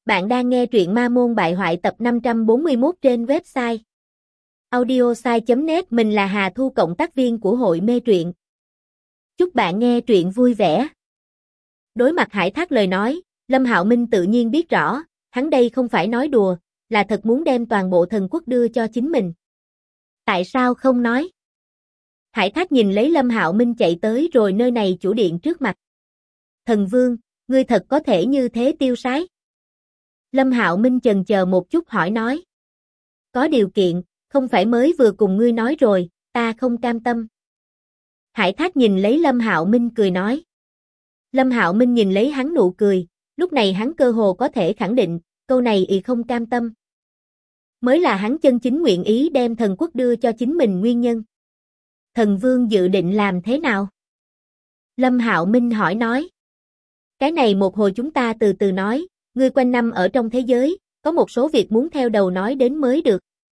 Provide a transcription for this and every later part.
Bạn đang nghe truyện Ma Môn Bại Hoại tập 541 trên website audiosai.net. Mình là Hà Thu, cộng tác viên của hội mê truyện. Chúc bạn nghe truyện vui vẻ. Đối mặt Hải Thác lời nói, Lâm Hạo Minh tự nhiên biết rõ, hắn đây không phải nói đùa, là thật muốn đem toàn bộ thần quốc đưa cho chính mình. Tại sao không nói? Hải Thác nhìn lấy Lâm Hạo Minh chạy tới rồi nơi này chủ điện trước mặt. Thần Vương, ngươi thật có thể như thế tiêu sái? Lâm Hạo Minh chần chờ một chút hỏi nói. Có điều kiện, không phải mới vừa cùng ngươi nói rồi, ta không cam tâm. Hải Thác nhìn lấy Lâm Hạo Minh cười nói. Lâm Hạo Minh nhìn lấy hắn nụ cười, lúc này hắn cơ hồ có thể khẳng định, câu này y không cam tâm mới là hắn chân chính nguyện ý đem thần quốc đưa cho chính mình nguyên nhân. Thần Vương dự định làm thế nào? Lâm Hạo Minh hỏi nói. Cái này một hồi chúng ta từ từ nói, ngươi quanh năm ở trong thế giới, có một số việc muốn theo đầu nói đến mới được.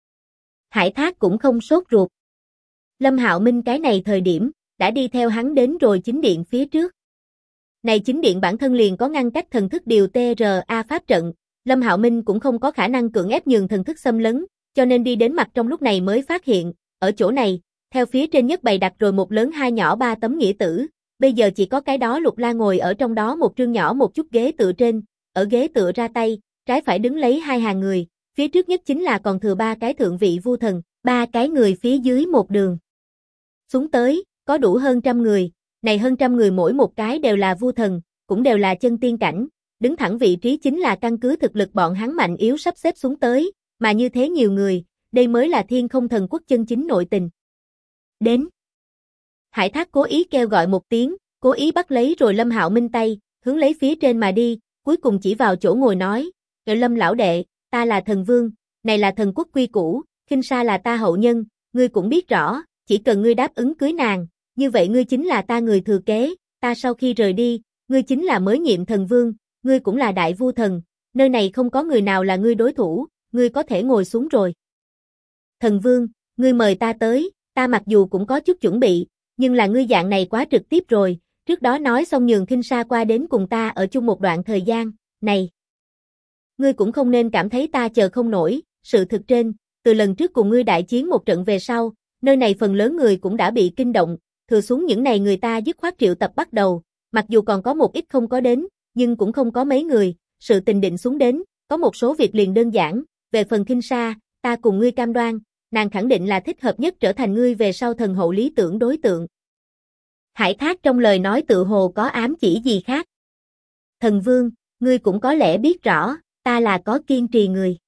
Hải Thác cũng không sốt ruột. Lâm Hạo Minh cái này thời điểm, đã đi theo hắn đến rồi chính điện phía trước. Này chính điện bản thân liền có ngăn cách thần thức điều TRA pháp trận, Lâm Hạo Minh cũng không có khả năng cưỡng ép nhường thần thức xâm lấn, cho nên đi đến mặt trong lúc này mới phát hiện, ở chỗ này, theo phía trên nhất bày đặt rồi một lớn hai nhỏ ba tấm nghĩa tử, bây giờ chỉ có cái đó Lục La ngồi ở trong đó một trương nhỏ một chút ghế tựa trên, ở ghế tựa ra tay, trái phải đứng lấy hai hàng người, phía trước nhất chính là còn thừa ba cái thượng vị vu thần, ba cái người phía dưới một đường. Xuống tới, có đủ hơn 100 người, này hơn 100 người mỗi một cái đều là vu thần, cũng đều là chân tiên cảnh, đứng thẳng vị trí chính là căn cứ thực lực bọn hắn mạnh yếu sắp xếp xuống tới, mà như thế nhiều người, đây mới là Thiên Không Thần Quốc chân chính nội tình. Đến. Hải Thác cố ý kêu gọi một tiếng, cố ý bắt lấy rồi Lâm Hạo Minh tay, hướng lấy phía trên mà đi, cuối cùng chỉ vào chỗ ngồi nói, Lâm lão đệ, ta là thần vương, này là thần quốc quy củ, Khinh Sa là ta hậu nhân, ngươi cũng biết rõ, chỉ cần ngươi đáp ứng cưới nàng, như vậy ngươi chính là ta người thừa kế, ta sau khi rời đi, ngươi chính là mới nhiệm thần vương, ngươi cũng là đại vu thần, nơi này không có người nào là ngươi đối thủ, ngươi có thể ngồi xuống rồi. Thần vương, ngươi mời ta tới, ta mặc dù cũng có chút chuẩn bị, nhưng là ngươi dạng này quá trực tiếp rồi, trước đó nói xong nhường Khinh Sa qua đến cùng ta ở chung một đoạn thời gian, này. Ngươi cũng không nên cảm thấy ta chờ không nổi, sự thực trên, từ lần trước cùng ngươi đại chiến một trận về sau, nơi này phần lớn người cũng đã bị kinh động, thừa xuống những này người ta dứt khoát triệu tập bắt đầu, mặc dù còn có một ít không có đến, nhưng cũng không có mấy người, sự tình định xuống đến, có một số việc liền đơn giản, về phần Khinh Sa, ta cùng ngươi cam đoan, nàng khẳng định là thích hợp nhất trở thành ngươi về sau thần hậu lý tưởng đối tượng. Hải Thác trong lời nói tự hồ có ám chỉ gì khác. Thần Vương, ngươi cũng có lẽ biết rõ, ta là có kiên trì người.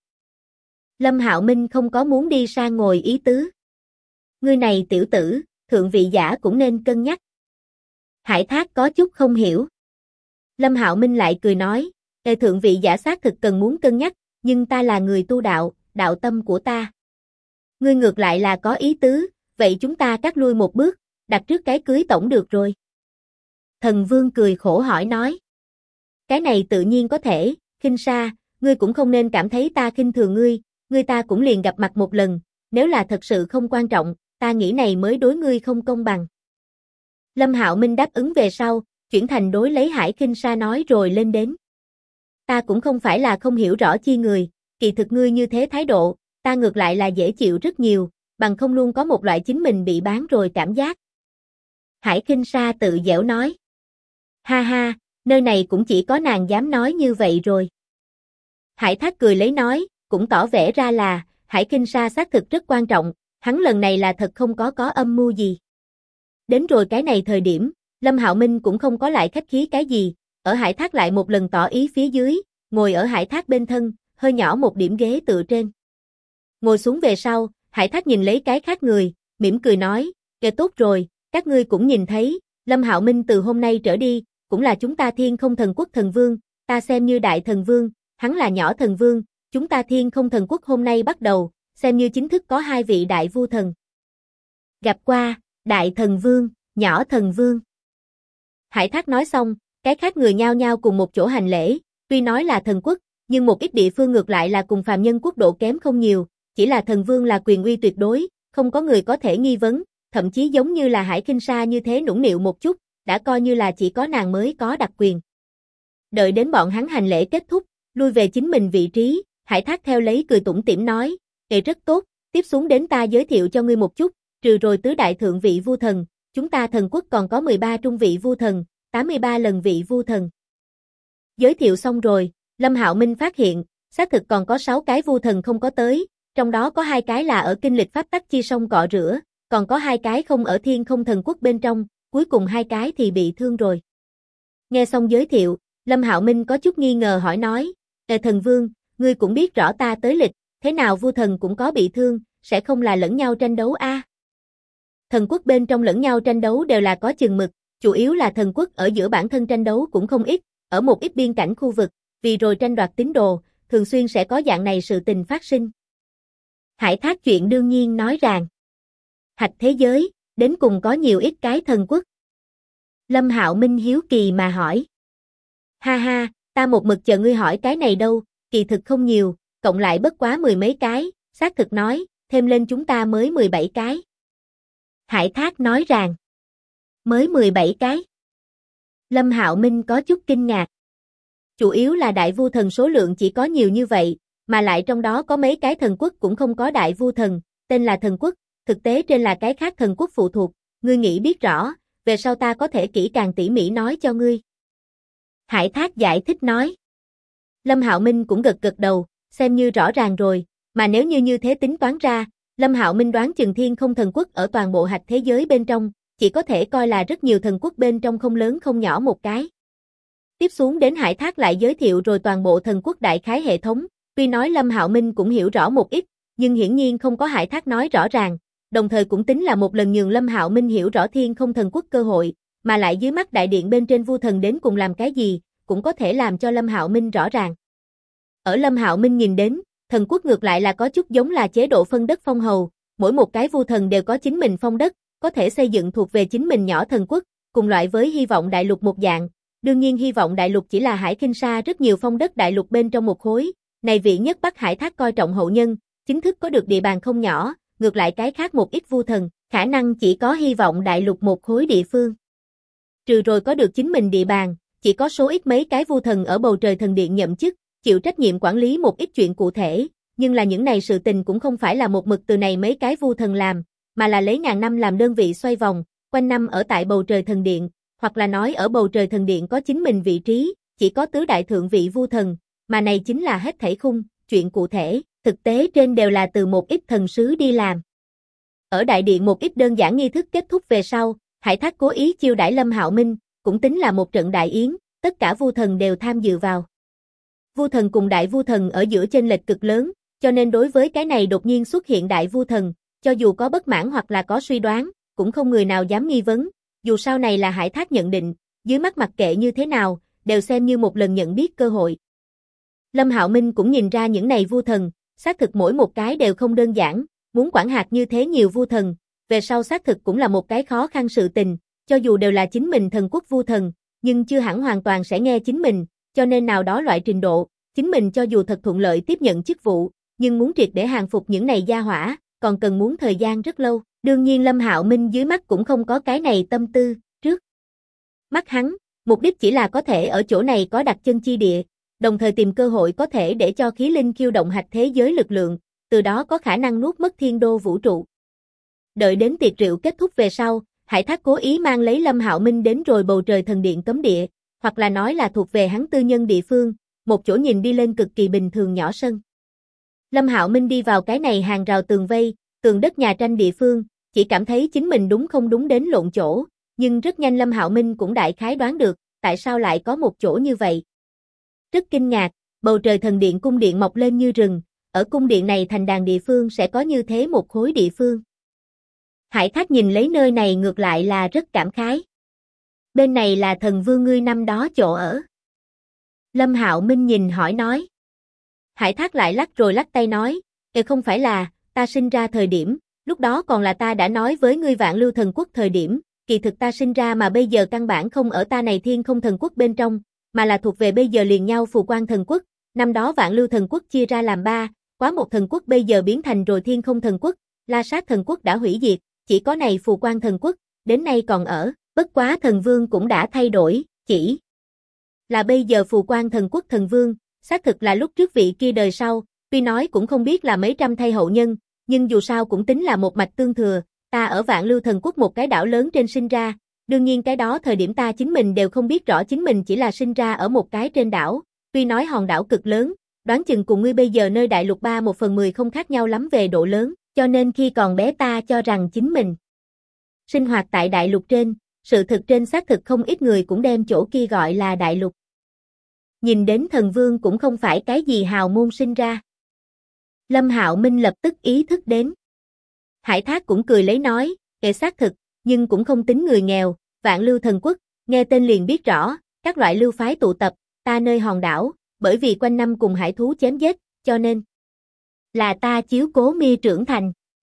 Lâm Hạo Minh không có muốn đi sang ngồi ý tứ. Ngươi này tiểu tử, thượng vị giả cũng nên cân nhắc. Hải Thác có chút không hiểu. Lâm Hạo Minh lại cười nói, thượng vị giả xác thực cần muốn cân nhắc, nhưng ta là người tu đạo, đạo tâm của ta. Ngươi ngược lại là có ý tứ, vậy chúng ta cắt lui một bước, đặt trước cái cưới tổng được rồi. Thần Vương cười khổ hỏi nói. Cái này tự nhiên có thể, Khinh Sa, ngươi cũng không nên cảm thấy ta khinh thường ngươi ta cũng liền gặp mặt một lần, nếu là thật sự không quan trọng, ta nghĩ này mới đối ngươi không công bằng. Lâm Hạo Minh đáp ứng về sau, chuyển thành đối lấy Hải Khinh Sa nói rồi lên đến. Ta cũng không phải là không hiểu rõ chi người, kỳ thực ngươi như thế thái độ, ta ngược lại là dễ chịu rất nhiều, bằng không luôn có một loại chính mình bị bán rồi cảm giác. Hải Khinh Sa tự giễu nói. Ha ha, nơi này cũng chỉ có nàng dám nói như vậy rồi. Hải Thác cười lấy nói, cũng tỏ vẻ ra là, Hải Khinh Sa xác thực rất quan trọng, hắn lần này là thật không có âm mưu gì. Đến rồi cái này thời điểm, Lâm Hạo Minh cũng không có lại khách khí cái gì, ở Hải Thác lại một lần tỏ ý phía dưới, ngồi ở Hải Thác bên thân, hơi nhỏ một điểm ghế tựa trên. Ngồi xuống về sau, Hải Thác nhìn lấy cái khác người, mỉm cười nói, kìa tốt rồi, các ngươi cũng nhìn thấy, Lâm Hạo Minh từ hôm nay trở đi, cũng là chúng ta Thiên Không Thần Quốc thần vương, ta xem như đại thần vương, hắn là nhỏ thần vương, chúng ta Thiên Không Thần Quốc hôm nay bắt đầu, xem như chính thức có hai vị đại vu thần. Gặp qua, đại thần vương, nhỏ thần vương. Hải Thác nói xong, cái khác người nhao nhao cùng một chỗ hành lễ, tuy nói là thần quốc, nhưng một ít địa phương ngược lại là cùng phàm nhân quốc độ kém không nhiều, chỉ là thần vương là quyền uy tuyệt đối, không có người có thể nghi vấn, thậm chí giống như là Hải Khinh Sa như thế nũng nịu một chút, đã coi như là chỉ có nàng mới có đặc quyền. Đợi đến bọn hắn hành lễ kết thúc, lui về chính mình vị trí, Hải Thác theo lấy cười tủm tỉm nói, rất tốt, tiếp xuống đến ta giới thiệu cho ngươi một chút, trừ rồi tứ đại thượng vị vu thần, chúng ta thần quốc còn có 13 trung vị vu thần, 83 lần vị vu thần. Giới thiệu xong rồi, Lâm Hạo Minh phát hiện, xác thực còn có 6 cái vu thần không có tới, trong đó có 2 cái là ở kinh lịch pháp tắc chi sông cọ rửa, còn có 2 cái không ở thiên không thần quốc bên trong, cuối cùng 2 cái thì bị thương rồi. Nghe xong giới thiệu, Lâm Hạo Minh có chút nghi ngờ hỏi nói, thần vương, ngươi cũng biết rõ ta tới lịch, thế nào vu thần cũng có bị thương, sẽ không là lẫn nhau tranh đấu a? Thần quốc bên trong lẫn nhau tranh đấu đều là có chừng mực, chủ yếu là thần quốc ở giữa bản thân tranh đấu cũng không ít, ở một ít biên cảnh khu vực, vì rồi tranh đoạt tín đồ, thường xuyên sẽ có dạng này sự tình phát sinh. Hải Thác chuyện đương nhiên nói rằng, hạch thế giới, đến cùng có nhiều ít cái thần quốc. Lâm Hạo Minh hiếu kỳ mà hỏi. Ha ha, ta một mực chờ ngươi hỏi cái này đâu, kỳ thực không nhiều, cộng lại bất quá 10 mấy cái, xác thực nói, thêm lên chúng ta mới 17 cái. Hải Thác nói rằng, mới 17 cái. Lâm Hạo Minh có chút kinh ngạc. Chủ yếu là đại vu thần số lượng chỉ có nhiều như vậy, mà lại trong đó có mấy cái thần quốc cũng không có đại vu thần, tên là thần quốc, thực tế trên là cái khác thần quốc phụ thuộc, ngươi nghĩ biết rõ, về sau ta có thể kỹ càng tỉ mỉ nói cho ngươi. Hải Thác giải thích nói. Lâm Hạo Minh cũng gật gật đầu, xem như rõ ràng rồi, mà nếu như thế tính toán ra, Lâm Hạo Minh đoán chừng thiên không thần quốc ở toàn bộ hạch thế giới bên trong, chỉ có thể coi là rất nhiều thần quốc bên trong không lớn không nhỏ một cái. Tiếp xuống đến Hải Thác lại giới thiệu rồi toàn bộ thần quốc đại khái hệ thống, tuy nói Lâm Hạo Minh cũng hiểu rõ một ít, nhưng hiển nhiên không có Hải Thác nói rõ ràng, đồng thời cũng tính là một lần nhường Lâm Hạo Minh hiểu rõ thiên không thần quốc cơ hội, mà lại dưới mắt đại điện bên trên vu thần đến cùng làm cái gì, cũng có thể làm cho Lâm Hạo Minh rõ ràng. Ở Lâm Hạo Minh nhìn đến, thần quốc ngược lại là có chút giống là chế độ phân đất phong hầu, mỗi một cái vu thần đều có chính mình phong đất, có thể xây dựng thuộc về chính mình nhỏ thần quốc, cùng loại với Hy vọng đại lục một dạng. Đương nhiên Hy vọng đại lục chỉ là Hải Khinh Sa rất nhiều phong đất đại lục bên trong một khối, này vị nhất Bắc Hải Thác coi trọng hậu nhân, chính thức có được địa bàn không nhỏ, ngược lại cái khác một ít vu thần, khả năng chỉ có Hy vọng đại lục một khối địa phương. Trừ rồi có được chính mình địa bàn, chỉ có số ít mấy cái vu thần ở bầu trời thần điện nhậm chức, chịu trách nhiệm quản lý một ít chuyện cụ thể, nhưng là những này sự tình cũng không phải là một mực từ này mấy cái vu thần làm, mà là lấy ngàn năm làm đơn vị xoay vòng, quanh năm ở tại bầu trời thần điện, hoặc là nói ở bầu trời thần điện có chính mình vị trí, chỉ có tứ đại thượng vị vu thần, mà này chính là hết thảy khung, chuyện cụ thể, thực tế trên đều là từ một ít thần sứ đi làm. Ở đại điện một ít đơn giản nghi thức kết thúc về sau, Hải Thác cố ý chiêu đãi Lâm Hạo Minh, cũng tính là một trận đại yến, tất cả vu thần đều tham dự vào. Vu thần cùng đại vu thần ở giữa chênh lệch cực lớn, cho nên đối với cái này đột nhiên xuất hiện đại vu thần, cho dù có bất mãn hoặc là có suy đoán, cũng không người nào dám nghi vấn, dù sau này là Hải Thác nhận định, dưới mắt mặc kệ như thế nào, đều xem như một lần nhận biết cơ hội. Lâm Hạo Minh cũng nhìn ra những này vu thần, xác thực mỗi một cái đều không đơn giản, muốn quản hạt như thế nhiều vu thần, về sau xác thực cũng là một cái khó khăn sự tình, cho dù đều là chính mình thần quốc vu thần, nhưng chưa hẳn hoàn toàn sẽ nghe chính mình, cho nên nào đó loại trình độ, chính mình cho dù thật thuận lợi tiếp nhận chức vụ, nhưng muốn triệt để hàng phục những này gia hỏa, còn cần muốn thời gian rất lâu. Đương nhiên Lâm Hạo Minh dưới mắt cũng không có cái này tâm tư, trước mắt hắn, mục đích chỉ là có thể ở chỗ này có đặt chân chi địa, đồng thời tìm cơ hội có thể để cho khí linh khiêu động hạch thế giới lực lượng, từ đó có khả năng nuốt mất thiên đô vũ trụ. Đợi đến tiệc rượu kết thúc về sau, Hải Thác cố ý mang lấy Lâm Hạo Minh đến rồi bầu trời thần điện cấm địa, hoặc là nói là thuộc về hắn tư nhân địa phương, một chỗ nhìn đi lên cực kỳ bình thường nhỏ sân. Lâm Hạo Minh đi vào cái này hàng rào tường vây, tường đất nhà tranh địa phương, chỉ cảm thấy chính mình đúng không đúng đến lộn chỗ, nhưng rất nhanh Lâm Hạo Minh cũng đại khái đoán được, tại sao lại có một chỗ như vậy. Rất kinh ngạc, bầu trời thần điện cung điện mọc lên như rừng, ở cung điện này thành đàn địa phương sẽ có như thế một khối địa phương. Hải Thác nhìn lấy nơi này ngược lại là rất cảm khái. Bên này là thần vương ngươi năm đó chỗ ở. Lâm Hạo Minh nhìn hỏi nói. Hải Thác lại lắc rồi lắc tay nói, không phải là, ta sinh ra thời điểm, lúc đó còn là ta đã nói với ngươi Vạn Lưu Thần Quốc thời điểm, kỳ thực ta sinh ra mà bây giờ căn bản không ở ta này Thiên Không Thần Quốc bên trong, mà là thuộc về bây giờ liền nhau Phù Quang Thần Quốc, năm đó Vạn Lưu Thần Quốc chia ra làm 3, quá một thần quốc bây giờ biến thành rồi Thiên Không Thần Quốc, La Sát Thần Quốc đã hủy diệt, chỉ có này Phù Quang Thần Quốc, đến nay còn ở, bất quá thần vương cũng đã thay đổi, chỉ là bây giờ Phù Quang Thần Quốc thần vương, xác thực là lúc trước vị kia đời sau, tuy nói cũng không biết là mấy trăm thay hậu nhân, nhưng dù sao cũng tính là một mạch tương thừa, ta ở Vạn Lưu Thần Quốc một cái đảo lớn trên sinh ra, đương nhiên cái đó thời điểm ta chính mình đều không biết rõ chính mình chỉ là sinh ra ở một cái trên đảo, tuy nói hòn đảo cực lớn, đoán chừng cùng ngươi bây giờ nơi đại lục 1/10 không khác nhau lắm về độ lớn, cho nên khi còn bé ta cho rằng chính mình sinh hoạt tại đại lục trên, sự thực trên xác thực không ít người cũng đem chỗ kia gọi là đại lục. Nhìn đến thần vương cũng không phải cái gì hào môn sinh ra. Lâm Hạo Minh lập tức ý thức đến. Hải Thác cũng cười lấy nói, kệ xác thực, nhưng cũng không tính người nghèo, Vạn Lưu Thần Quốc, nghe tên liền biết rõ, các loại lưu phái tụ tập, ta nơi hòn đảo, bởi vì quanh năm cùng hải thú chém giết, cho nên là ta chiếu cố mi trưởng thành.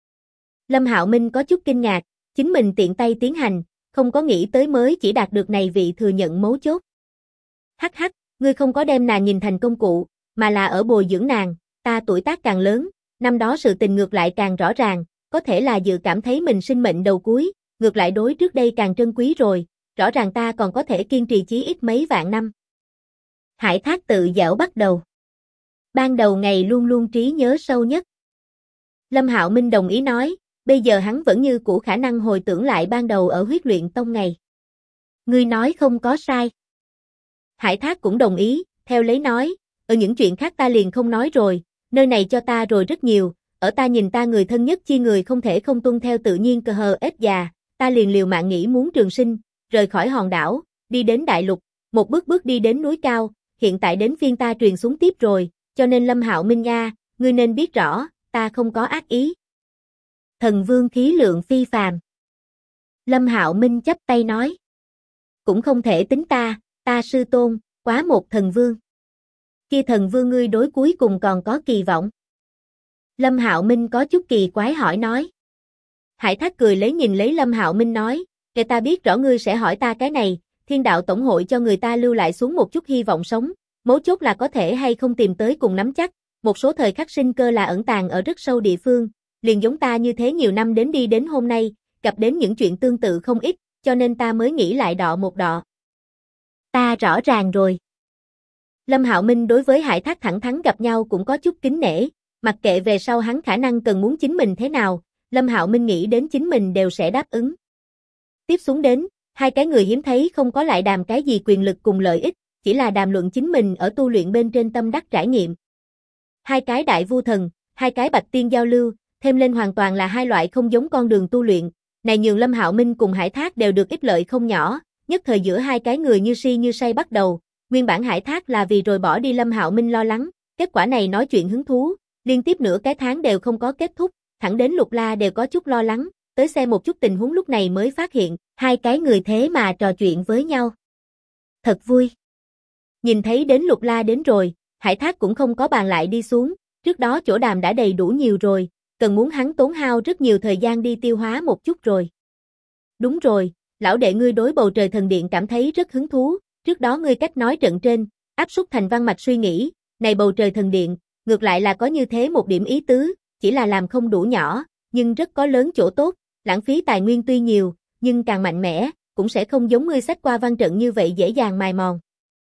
Lâm Hạo Minh có chút kinh ngạc, chính mình tiện tay tiến hành, không có nghĩ tới mới chỉ đạt được này vị thừa nhận mấu chốt. Hắc hắc, ngươi không có đem nàng nhìn thành công cụ, mà là ở bồi dưỡng nàng, ta tuổi tác càng lớn, năm đó sự tình ngược lại càng rõ ràng, có thể là dự cảm thấy mình sinh mệnh đầu cuối, ngược lại đối trước đây càng trân quý rồi, rõ ràng ta còn có thể kiên trì chí ít mấy vạn năm. Hải Thác tự giễu bắt đầu. Ban đầu ngày luôn luôn trí nhớ sâu nhất. Lâm Hạo Minh đồng ý nói, bây giờ hắn vẫn như cũ khả năng hồi tưởng lại ban đầu ở huyết luyện tông ngày. Ngươi nói không có sai. Hải Thác cũng đồng ý, theo lấy nói, ở những chuyện khác ta liền không nói rồi, nơi này cho ta rồi rất nhiều, ở ta nhìn ta người thân nhất chi người không thể không tuân theo tự nhiên cơ hờ ít già, ta liền liều mạng nghĩ muốn trường sinh, rời khỏi hòn đảo, đi đến đại lục, một bước bước đi đến núi cao, hiện tại đến phiên ta truyền xuống tiếp rồi, cho nên Lâm Hạo Minh nha, ngươi nên biết rõ, ta không có ác ý. Thần vương khí lượng phi phàm. Lâm Hạo Minh chắp tay nói. Cũng không thể tính ta sư tôn, quá một thần vương. Kia thần vương ngươi đối cuối cùng còn có kỳ vọng. Lâm Hạo Minh có chút kỳ quái hỏi nói. Hải Thác cười lấy nhìn lấy Lâm Hạo Minh nói, kể ta biết rõ ngươi sẽ hỏi ta cái này, Thiên đạo tổng hội cho người ta lưu lại xuống một chút hy vọng sống, mấu chốt là có thể hay không tìm tới cùng nắm chắc, một số thời khắc sinh cơ là ẩn tàng ở rất sâu địa phương, liền giống ta như thế nhiều năm đến đi đến hôm nay, gặp đến những chuyện tương tự không ít, cho nên ta mới nghĩ lại đọ một đọ. Ta rõ ràng rồi. Lâm Hạo Minh đối với Hải Thác thẳng thắn gặp nhau cũng có chút kính nể, mặc kệ về sau hắn khả năng cần muốn chính mình thế nào, Lâm Hạo Minh nghĩ đến chính mình đều sẽ đáp ứng. Tiếp xuống đến, hai cái người hiếm thấy không có lại đàm cái gì quyền lực cùng lợi ích, chỉ là đàm luận chính mình ở tu luyện bên trên tâm đắc trải nghiệm. Hai cái đại vu thần, hai cái bạch tiên giao lưu, thêm lên hoàn toàn là hai loại không giống con đường tu luyện, này nhường Lâm Hạo Minh cùng Hải Thác đều được ích lợi không nhỏ, nhất thời giữa hai cái người như si như say bắt đầu, nguyên bản Hải Thác là vì rồi bỏ đi Lâm Hạo Minh lo lắng, kết quả này nói chuyện hứng thú, liên tiếp nửa cái tháng đều không có kết thúc, thẳng đến Lục La đều có chút lo lắng, tới xem một chút tình huống lúc này mới phát hiện, hai cái người thế mà trò chuyện với nhau. Thật vui. Nhìn thấy đến Lục La đến rồi, Hải Thác cũng không có bàn lại đi xuống, trước đó chỗ đàm đã đầy đủ nhiều rồi, cần muốn hắn tốn hao rất nhiều thời gian đi tiêu hóa một chút rồi. Đúng rồi, lão đệ ngươi đối bầu trời thần điện cảm thấy rất hứng thú, trước đó ngươi cách nói trận trên, áp suất thành văn mạch suy nghĩ, này bầu trời thần điện, ngược lại là có như thế một điểm ý tứ, chỉ là làm không đủ nhỏ, nhưng rất có lớn chỗ tốt, lãng phí tài nguyên tuy nhiều, nhưng càng mạnh mẽ, cũng sẽ không giống ngươi sách qua văn trận như vậy dễ dàng mài mòn.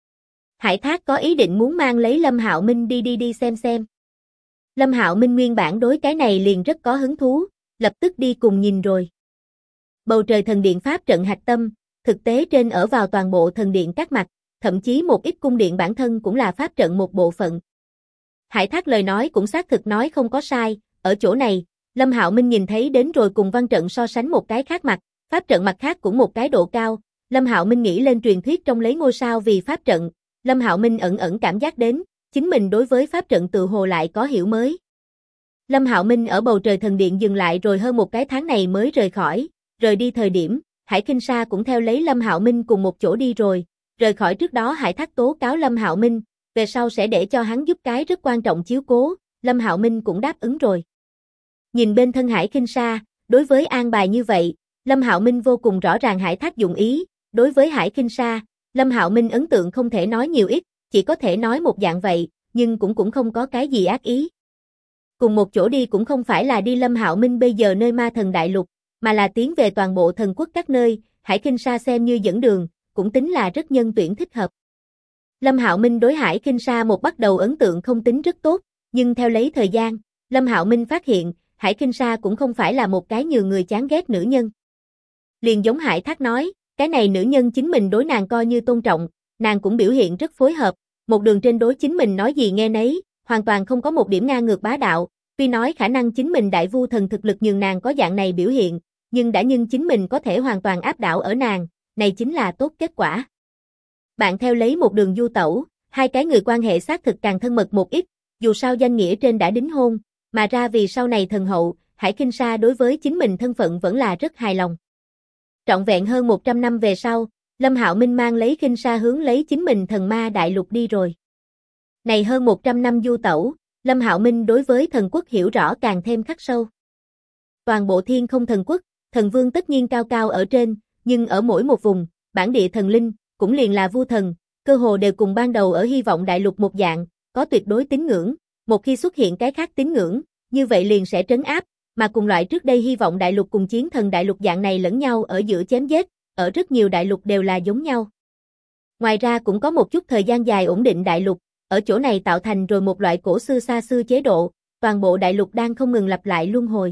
Hải Thác có ý định muốn mang lấy Lâm Hạo Minh đi xem. Lâm Hạo Minh nguyên bản đối cái này liền rất có hứng thú, lập tức đi cùng nhìn rồi. Bầu trời thần điện pháp trận hạch tâm, thực tế trên ở vào toàn bộ thần điện các mặt, thậm chí một ít cung điện bản thân cũng là pháp trận một bộ phận. Hải Thác lời nói cũng xác thực nói không có sai, ở chỗ này, Lâm Hạo Minh nhìn thấy đến rồi cùng văn trận so sánh một cái khác mặt, pháp trận mặt khác cũng một cái độ cao, Lâm Hạo Minh nghĩ lên truyền thuyết trong lấy ngôi sao vì pháp trận, Lâm Hạo Minh ẩn cảm giác đến, chính mình đối với pháp trận tự hồ lại có hiểu mới. Lâm Hạo Minh ở bầu trời thần điện dừng lại rồi hơn một cái tháng này mới rời khỏi, rời đi thời điểm, Hải Kinh Sa cũng theo lấy Lâm Hạo Minh cùng một chỗ đi rồi, rời khỏi trước đó Hải Thác tố cáo Lâm Hạo Minh, về sau sẽ để cho hắn giúp cái rất quan trọng chiếu cố, Lâm Hạo Minh cũng đáp ứng rồi. Nhìn bên thân Hải Kinh Sa, đối với an bài như vậy, Lâm Hạo Minh vô cùng rõ ràng Hải Thác dụng ý, đối với Hải Kinh Sa, Lâm Hạo Minh ấn tượng không thể nói nhiều ít, chỉ có thể nói một dạng vậy, nhưng cũng không có cái gì ác ý. Cùng một chỗ đi cũng không phải là đi Lâm Hạo Minh bây giờ nơi Ma Thần Đại Lục, mà là tiến về toàn bộ thần quốc các nơi, Hải Kinh Sa xem như dẫn đường, cũng tính là rất nhân tuyển thích hợp. Lâm Hạo Minh đối Hải Kinh Sa một bắt đầu ấn tượng không tính rất tốt, nhưng theo lấy thời gian, Lâm Hạo Minh phát hiện, Hải Kinh Sa cũng không phải là một cái nhường người chán ghét nữ nhân. Liền giống Hải Thác nói, cái này nữ nhân chính mình đối nàng coi như tôn trọng, nàng cũng biểu hiện rất phối hợp, một đường trên đối chính mình nói gì nghe nấy, hoàn toàn không có một điểm ngang ngược bá đạo, tuy nói khả năng chính mình đại vu thần thực lực nhường nàng có dạng này biểu hiện, nhưng đã nhưng chính mình có thể hoàn toàn áp đảo ở nàng, này chính là tốt kết quả. Bạn theo lấy một đường du tẩu, hai cái người quan hệ xác thực càng thân mật một ít, dù sao danh nghĩa trên đã đính hôn, mà ra vì sau này thần hậu, Hải Kinh Sa đối với chính mình thân phận vẫn là rất hài lòng. Trọn vẹn hơn 100 năm về sau, Lâm Hạo Minh mang lấy Kinh Sa hướng lấy chính mình thần ma đại lục đi rồi. Này hơn 100 năm du tẩu, Lâm Hạo Minh đối với thần quốc hiểu rõ càng thêm khắc sâu. Toàn bộ thiên không thần quốc, thần vương tất nhiên cao cao ở trên, nhưng ở mỗi một vùng, bản địa thần linh, cũng liền là vu thần, cơ hồ đều cùng ban đầu ở hy vọng đại lục một dạng, có tuyệt đối tín ngưỡng, một khi xuất hiện cái khác tín ngưỡng, như vậy liền sẽ trấn áp, mà cùng loại trước đây hy vọng đại lục cùng chiến thần đại lục dạng này lẫn nhau ở giữa chém giết, ở rất nhiều đại lục đều là giống nhau. Ngoài ra cũng có một chút thời gian dài ổn định đại lục, ở chỗ này tạo thành rồi một loại cổ xưa xa xưa chế độ, toàn bộ đại lục đang không ngừng lặp lại luân hồi.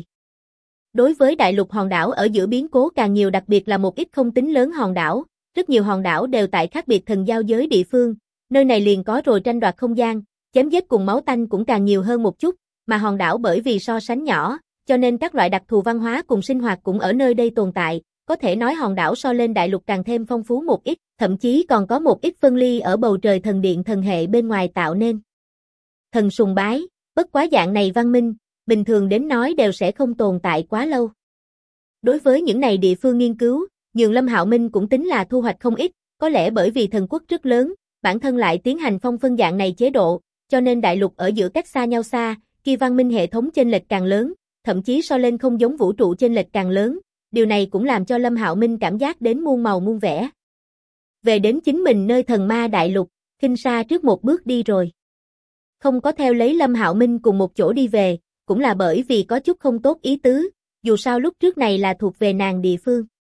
Đối với đại lục hòn đảo ở giữa biến cố càng nhiều, đặc biệt là một ít không tính lớn hòn đảo, rất nhiều hòn đảo đều tại khác biệt thần giao giới địa phương, nơi này liền có rồi tranh đoạt không gian, chém giết cùng máu tanh cũng càng nhiều hơn một chút, mà hòn đảo bởi vì so sánh nhỏ, cho nên các loại đặc thù văn hóa cùng sinh hoạt cũng ở nơi đây tồn tại, có thể nói hòn đảo so lên đại lục càng thêm phong phú một ít, thậm chí còn có một ít phân ly ở bầu trời thần điện thần hệ bên ngoài tạo nên. Thần sùng bái, bất quá dạng này văn minh, bình thường đến nói đều sẽ không tồn tại quá lâu. Đối với những này địa phương nghiên cứu, nhường Lâm Hạo Minh cũng tính là thu hoạch không ít, có lẽ bởi vì thần quốc rất lớn, bản thân lại tiến hành phong phân dạng này chế độ, cho nên đại lục ở giữa cách xa nhau xa, kia văn minh hệ thống chênh lệch càng lớn, thậm chí so lên không giống vũ trụ chênh lệch càng lớn, điều này cũng làm cho Lâm Hạo Minh cảm giác đến muôn màu muôn vẻ. Về đến chính mình nơi thần ma đại lục, Kinh Sa trước một bước đi rồi. Không có theo lấy Lâm Hạo Minh cùng một chỗ đi về, cũng là bởi vì có chút không tốt ý tứ, dù sao lúc trước này là thuộc về nàng địa phương.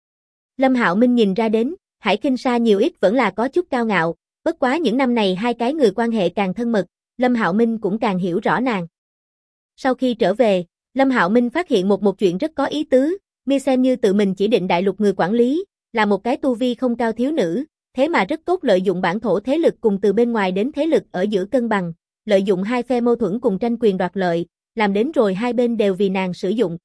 Lâm Hạo Minh nhìn ra đến, Hải Kinh Sa nhiều ít vẫn là có chút cao ngạo, bất quá những năm này hai cái người quan hệ càng thân mật, Lâm Hạo Minh cũng càng hiểu rõ nàng. Sau khi trở về, Lâm Hạo Minh phát hiện một chuyện rất có ý tứ, mi xem như tự mình chỉ định đại lục người quản lý, là một cái tu vi không cao thiếu nữ, thế mà rất tốt lợi dụng bản thổ thế lực cùng từ bên ngoài đến thế lực ở giữa cân bằng, lợi dụng hai phe mâu thuẫn cùng tranh quyền đoạt lợi, làm đến rồi hai bên đều vì nàng sử dụng.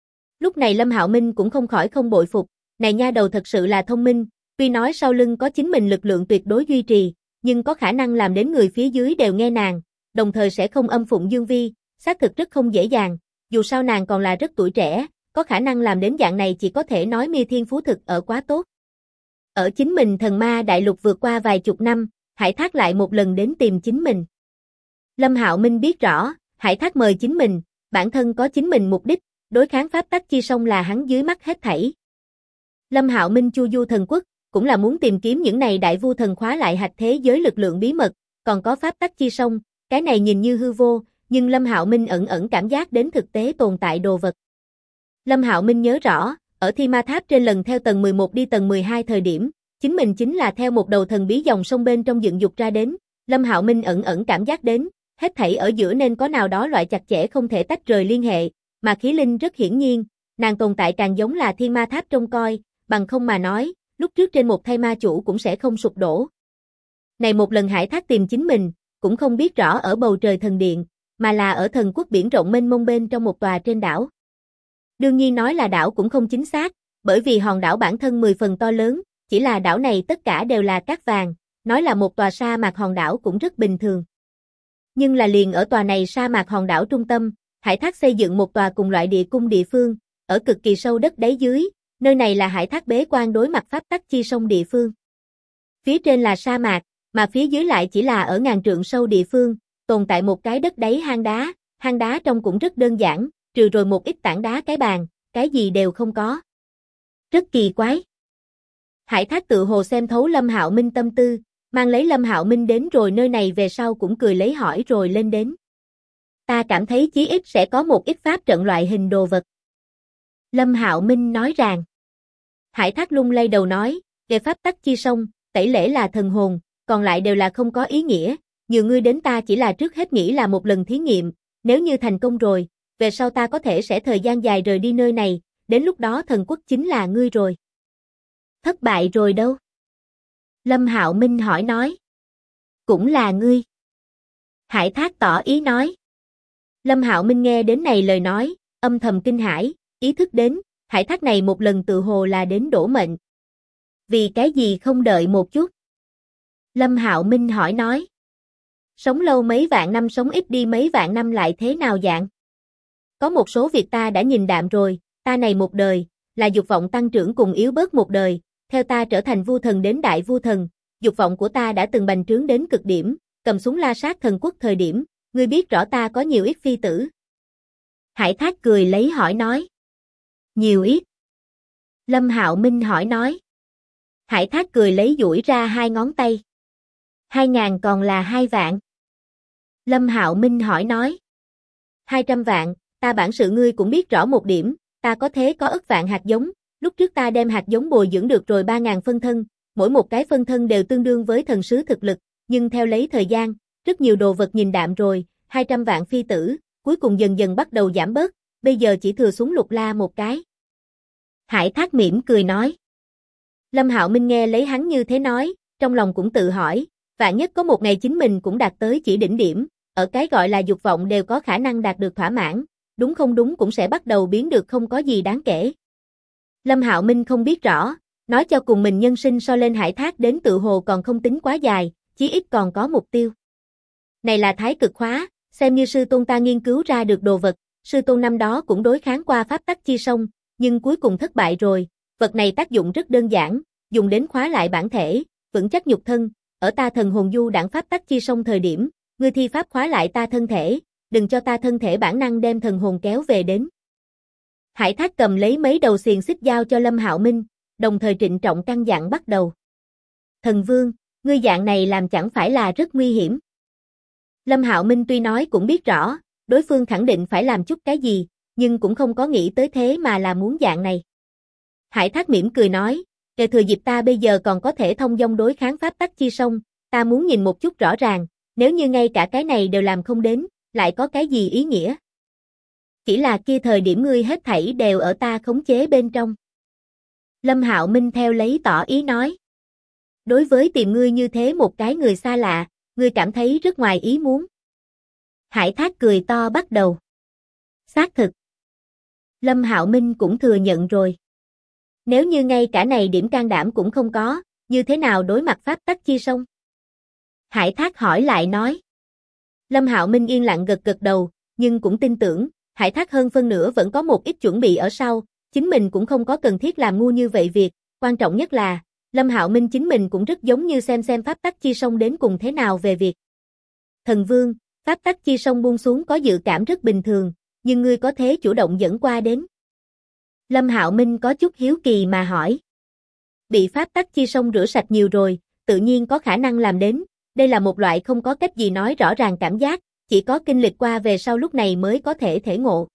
Lúc này Lâm Hạo Minh cũng không khỏi không bội phục, này nha đầu thật sự là thông minh, tuy nói sau lưng có chính mình lực lượng tuyệt đối duy trì, nhưng có khả năng làm đến người phía dưới đều nghe nàng, đồng thời sẽ không âm phụng dương vi, xác thực rất không dễ dàng, dù sao nàng còn là rất tuổi trẻ, có khả năng làm đến dạng này chỉ có thể nói mi thiên phú thực ở quá tốt. Ở chính mình thần ma đại lục vượt qua vài chục năm, Hải Thác lại một lần đến tìm chính mình. Lâm Hạo Minh biết rõ, Hải Thác mời chính mình, bản thân có chính mình mục đích, đối kháng pháp tắc chi song là hắn dưới mắt hết thảy. Lâm Hạo Minh chu du thần quốc, cũng là muốn tìm kiếm những này đại vu thần khóa lại hạch thế giới lực lượng bí mật, còn có pháp tắc chi song, cái này nhìn như hư vô, nhưng Lâm Hạo Minh ẩn ẩn cảm giác đến thực tế tồn tại đồ vật. Lâm Hạo Minh nhớ rõ, ở Thi Ma Tháp trên lần theo tầng 11 đi tầng 12 thời điểm, chính mình chính là theo một đầu thần bí dòng sông bên trong dựng dục ra đến, Lâm Hạo Minh ẩn ẩn cảm giác đến, hết thảy ở giữa nên có nào đó loại chặt chẽ không thể tách rời liên hệ, mà khí linh rất hiển nhiên, nàng tồn tại càng giống là Thiên Ma Tháp trông coi, bằng không mà nói, lúc trước trên một thay ma chủ cũng sẽ không sụp đổ. Này một lần Hải Thác tìm chính mình, cũng không biết rõ ở bầu trời thần điện, mà là ở thần quốc biển rộng mênh mông bên trong một tòa trên đảo. Đương nhiên nói là đảo cũng không chính xác, bởi vì hòn đảo bản thân 10 phần to lớn, chỉ là đảo này tất cả đều là cát vàng, nói là một tòa sa mạc hòn đảo cũng rất bình thường. Nhưng là liền ở tòa này sa mạc hòn đảo trung tâm, Hải Thác xây dựng một tòa cùng loại địa cung địa phương, ở cực kỳ sâu đất đáy dưới, nơi này là Hải Thác bế quan đối mặt pháp tắc chi sông địa phương. Phía trên là sa mạc, mà phía dưới lại chỉ là ở ngàn trượng sâu địa phương, tồn tại một cái đất đáy hang đá trong cũng rất đơn giản, trừ rồi một ít tảng đá cái bàn, cái gì đều không có. Rất kỳ quái. Hải Thác tự hồ xem thấu Lâm Hạo Minh tâm tư, mang lấy Lâm Hạo Minh đến rồi nơi này về sau cũng cười lấy hỏi rồi lên đến. Ta cảm thấy chí ít sẽ có một ít pháp trận loại hình đồ vật. Lâm Hạo Minh nói rằng. Hải Thác lung lay đầu nói, về pháp tắc chi song, tẩy lễ là thần hồn, còn lại đều là không có ý nghĩa, nhiều ngươi đến ta chỉ là trước hết nghĩ là một lần thí nghiệm, nếu như thành công rồi, về sau ta có thể sẽ thời gian dài rời đi nơi này, đến lúc đó thần quốc chính là ngươi rồi. Thất bại rồi đâu? Lâm Hạo Minh hỏi nói. Cũng là ngươi. Hải Thác tỏ ý nói. Lâm Hạo Minh nghe đến này lời nói, âm thầm kinh hãi, ý thức đến, Hải Thác này một lần tự hồ là đến đổ mệnh. Vì cái gì không đợi một chút? Lâm Hạo Minh hỏi nói. Sống lâu mấy vạn năm sống ít đi mấy vạn năm lại thế nào dạng? Có một số việc ta đã nhìn đạm rồi, ta này một đời, là dục vọng tăng trưởng cùng yếu bớt một đời, theo ta trở thành vu thần đến đại vu thần, dục vọng của ta đã từng bành trướng đến cực điểm, cầm súng la sát thần quốc thời điểm, ngươi biết rõ ta có nhiều ít phi tử. Hải Thác cười lấy hỏi nói. Nhiều ít. Lâm Hạo Minh hỏi nói. Hải Thác cười lấy duỗi ra hai ngón tay. 2.000 còn là 2 vạn. Lâm Hạo Minh hỏi nói. 200 vạn, ta bản sự ngươi cũng biết rõ một điểm, ta có thế có ức vạn hạt giống, lúc trước ta đem hạt giống bồi dưỡng được rồi 3.000 phân thân, mỗi một cái phân thân đều tương đương với thần sứ thực lực, nhưng theo lấy thời gian, rất nhiều đồ vật nhìn đạm rồi, 200 vạn phi tử, cuối cùng dần dần bắt đầu giảm bớt, bây giờ chỉ thừa xuống Lục La một cái. Hải Thác mỉm cười nói. Lâm Hạo Minh nghe lấy hắn như thế nói, trong lòng cũng tự hỏi, vạn nhất có một ngày chính mình cũng đạt tới chỉ đỉnh điểm, ở cái gọi là dục vọng đều có khả năng đạt được thỏa mãn, đúng không đúng cũng sẽ bắt đầu biến được không có gì đáng kể. Lâm Hạo Minh không biết rõ, nói cho cùng mình nhân sinh so lên Hải Thác đến tự hồ còn không tính quá dài, chí ít còn có mục tiêu. Này là thái cực khóa, xem như sư tôn ta nghiên cứu ra được đồ vật, sư tôn năm đó cũng đối kháng qua pháp tắc chi sông, nhưng cuối cùng thất bại rồi, vật này tác dụng rất đơn giản, dùng đến khóa lại bản thể, vững chắc nhục thân, ở ta thần hồn du đãng pháp tắc chi sông thời điểm, ngươi thi pháp khóa lại ta thân thể, đừng cho ta thân thể bản năng đem thần hồn kéo về đến. Hải Thác cầm lấy mấy đầu xiềng xích giao cho Lâm Hạo Minh, đồng thời trịnh trọng căn dặn bắt đầu. Thần Vương, ngươi dạng này làm chẳng phải là rất nguy hiểm. Lâm Hạo Minh tuy nói cũng biết rõ, đối phương khẳng định phải làm chút cái gì, nhưng cũng không có nghĩ tới thế mà là muốn dạng này. Hải Thác mỉm cười nói, kể thừa dịp ta bây giờ còn có thể thông dong đối kháng pháp tắc chi sông, ta muốn nhìn một chút rõ ràng, nếu như ngay cả cái này đều làm không đến, lại có cái gì ý nghĩa? Chỉ là kia thời điểm ngươi hết thảy đều ở ta khống chế bên trong. Lâm Hạo Minh theo lấy tỏ ý nói. Đối với tìm ngươi như thế một cái người xa lạ, ngươi cảm thấy rất ngoài ý muốn. Hải Thác cười to bắt đầu. Xác thực. Lâm Hạo Minh cũng thừa nhận rồi. Nếu như ngay cả này điểm can đảm cũng không có, như thế nào đối mặt pháp tắc chi sông? Hải Thác hỏi lại nói. Lâm Hạo Minh yên lặng gật gật đầu, nhưng cũng tin tưởng, Hải Thác hơn phân nửa vẫn có một ít chuẩn bị ở sau, chính mình cũng không có cần thiết làm ngu như vậy việc, quan trọng nhất là, Lâm Hạo Minh chính mình cũng rất giống như xem pháp tắc chi sông đến cùng thế nào về việc. Thần Vương, pháp tắc chi sông buông xuống có dự cảm rất bình thường, nhưng ngươi có thế chủ động dẫn qua đến. Lâm Hạo Minh có chút hiếu kỳ mà hỏi. Bị pháp tắc chi sông rửa sạch nhiều rồi, tự nhiên có khả năng làm đến, đây là một loại không có cách gì nói rõ ràng cảm giác, chỉ có kinh lịch qua về sau lúc này mới có thể thể ngộ.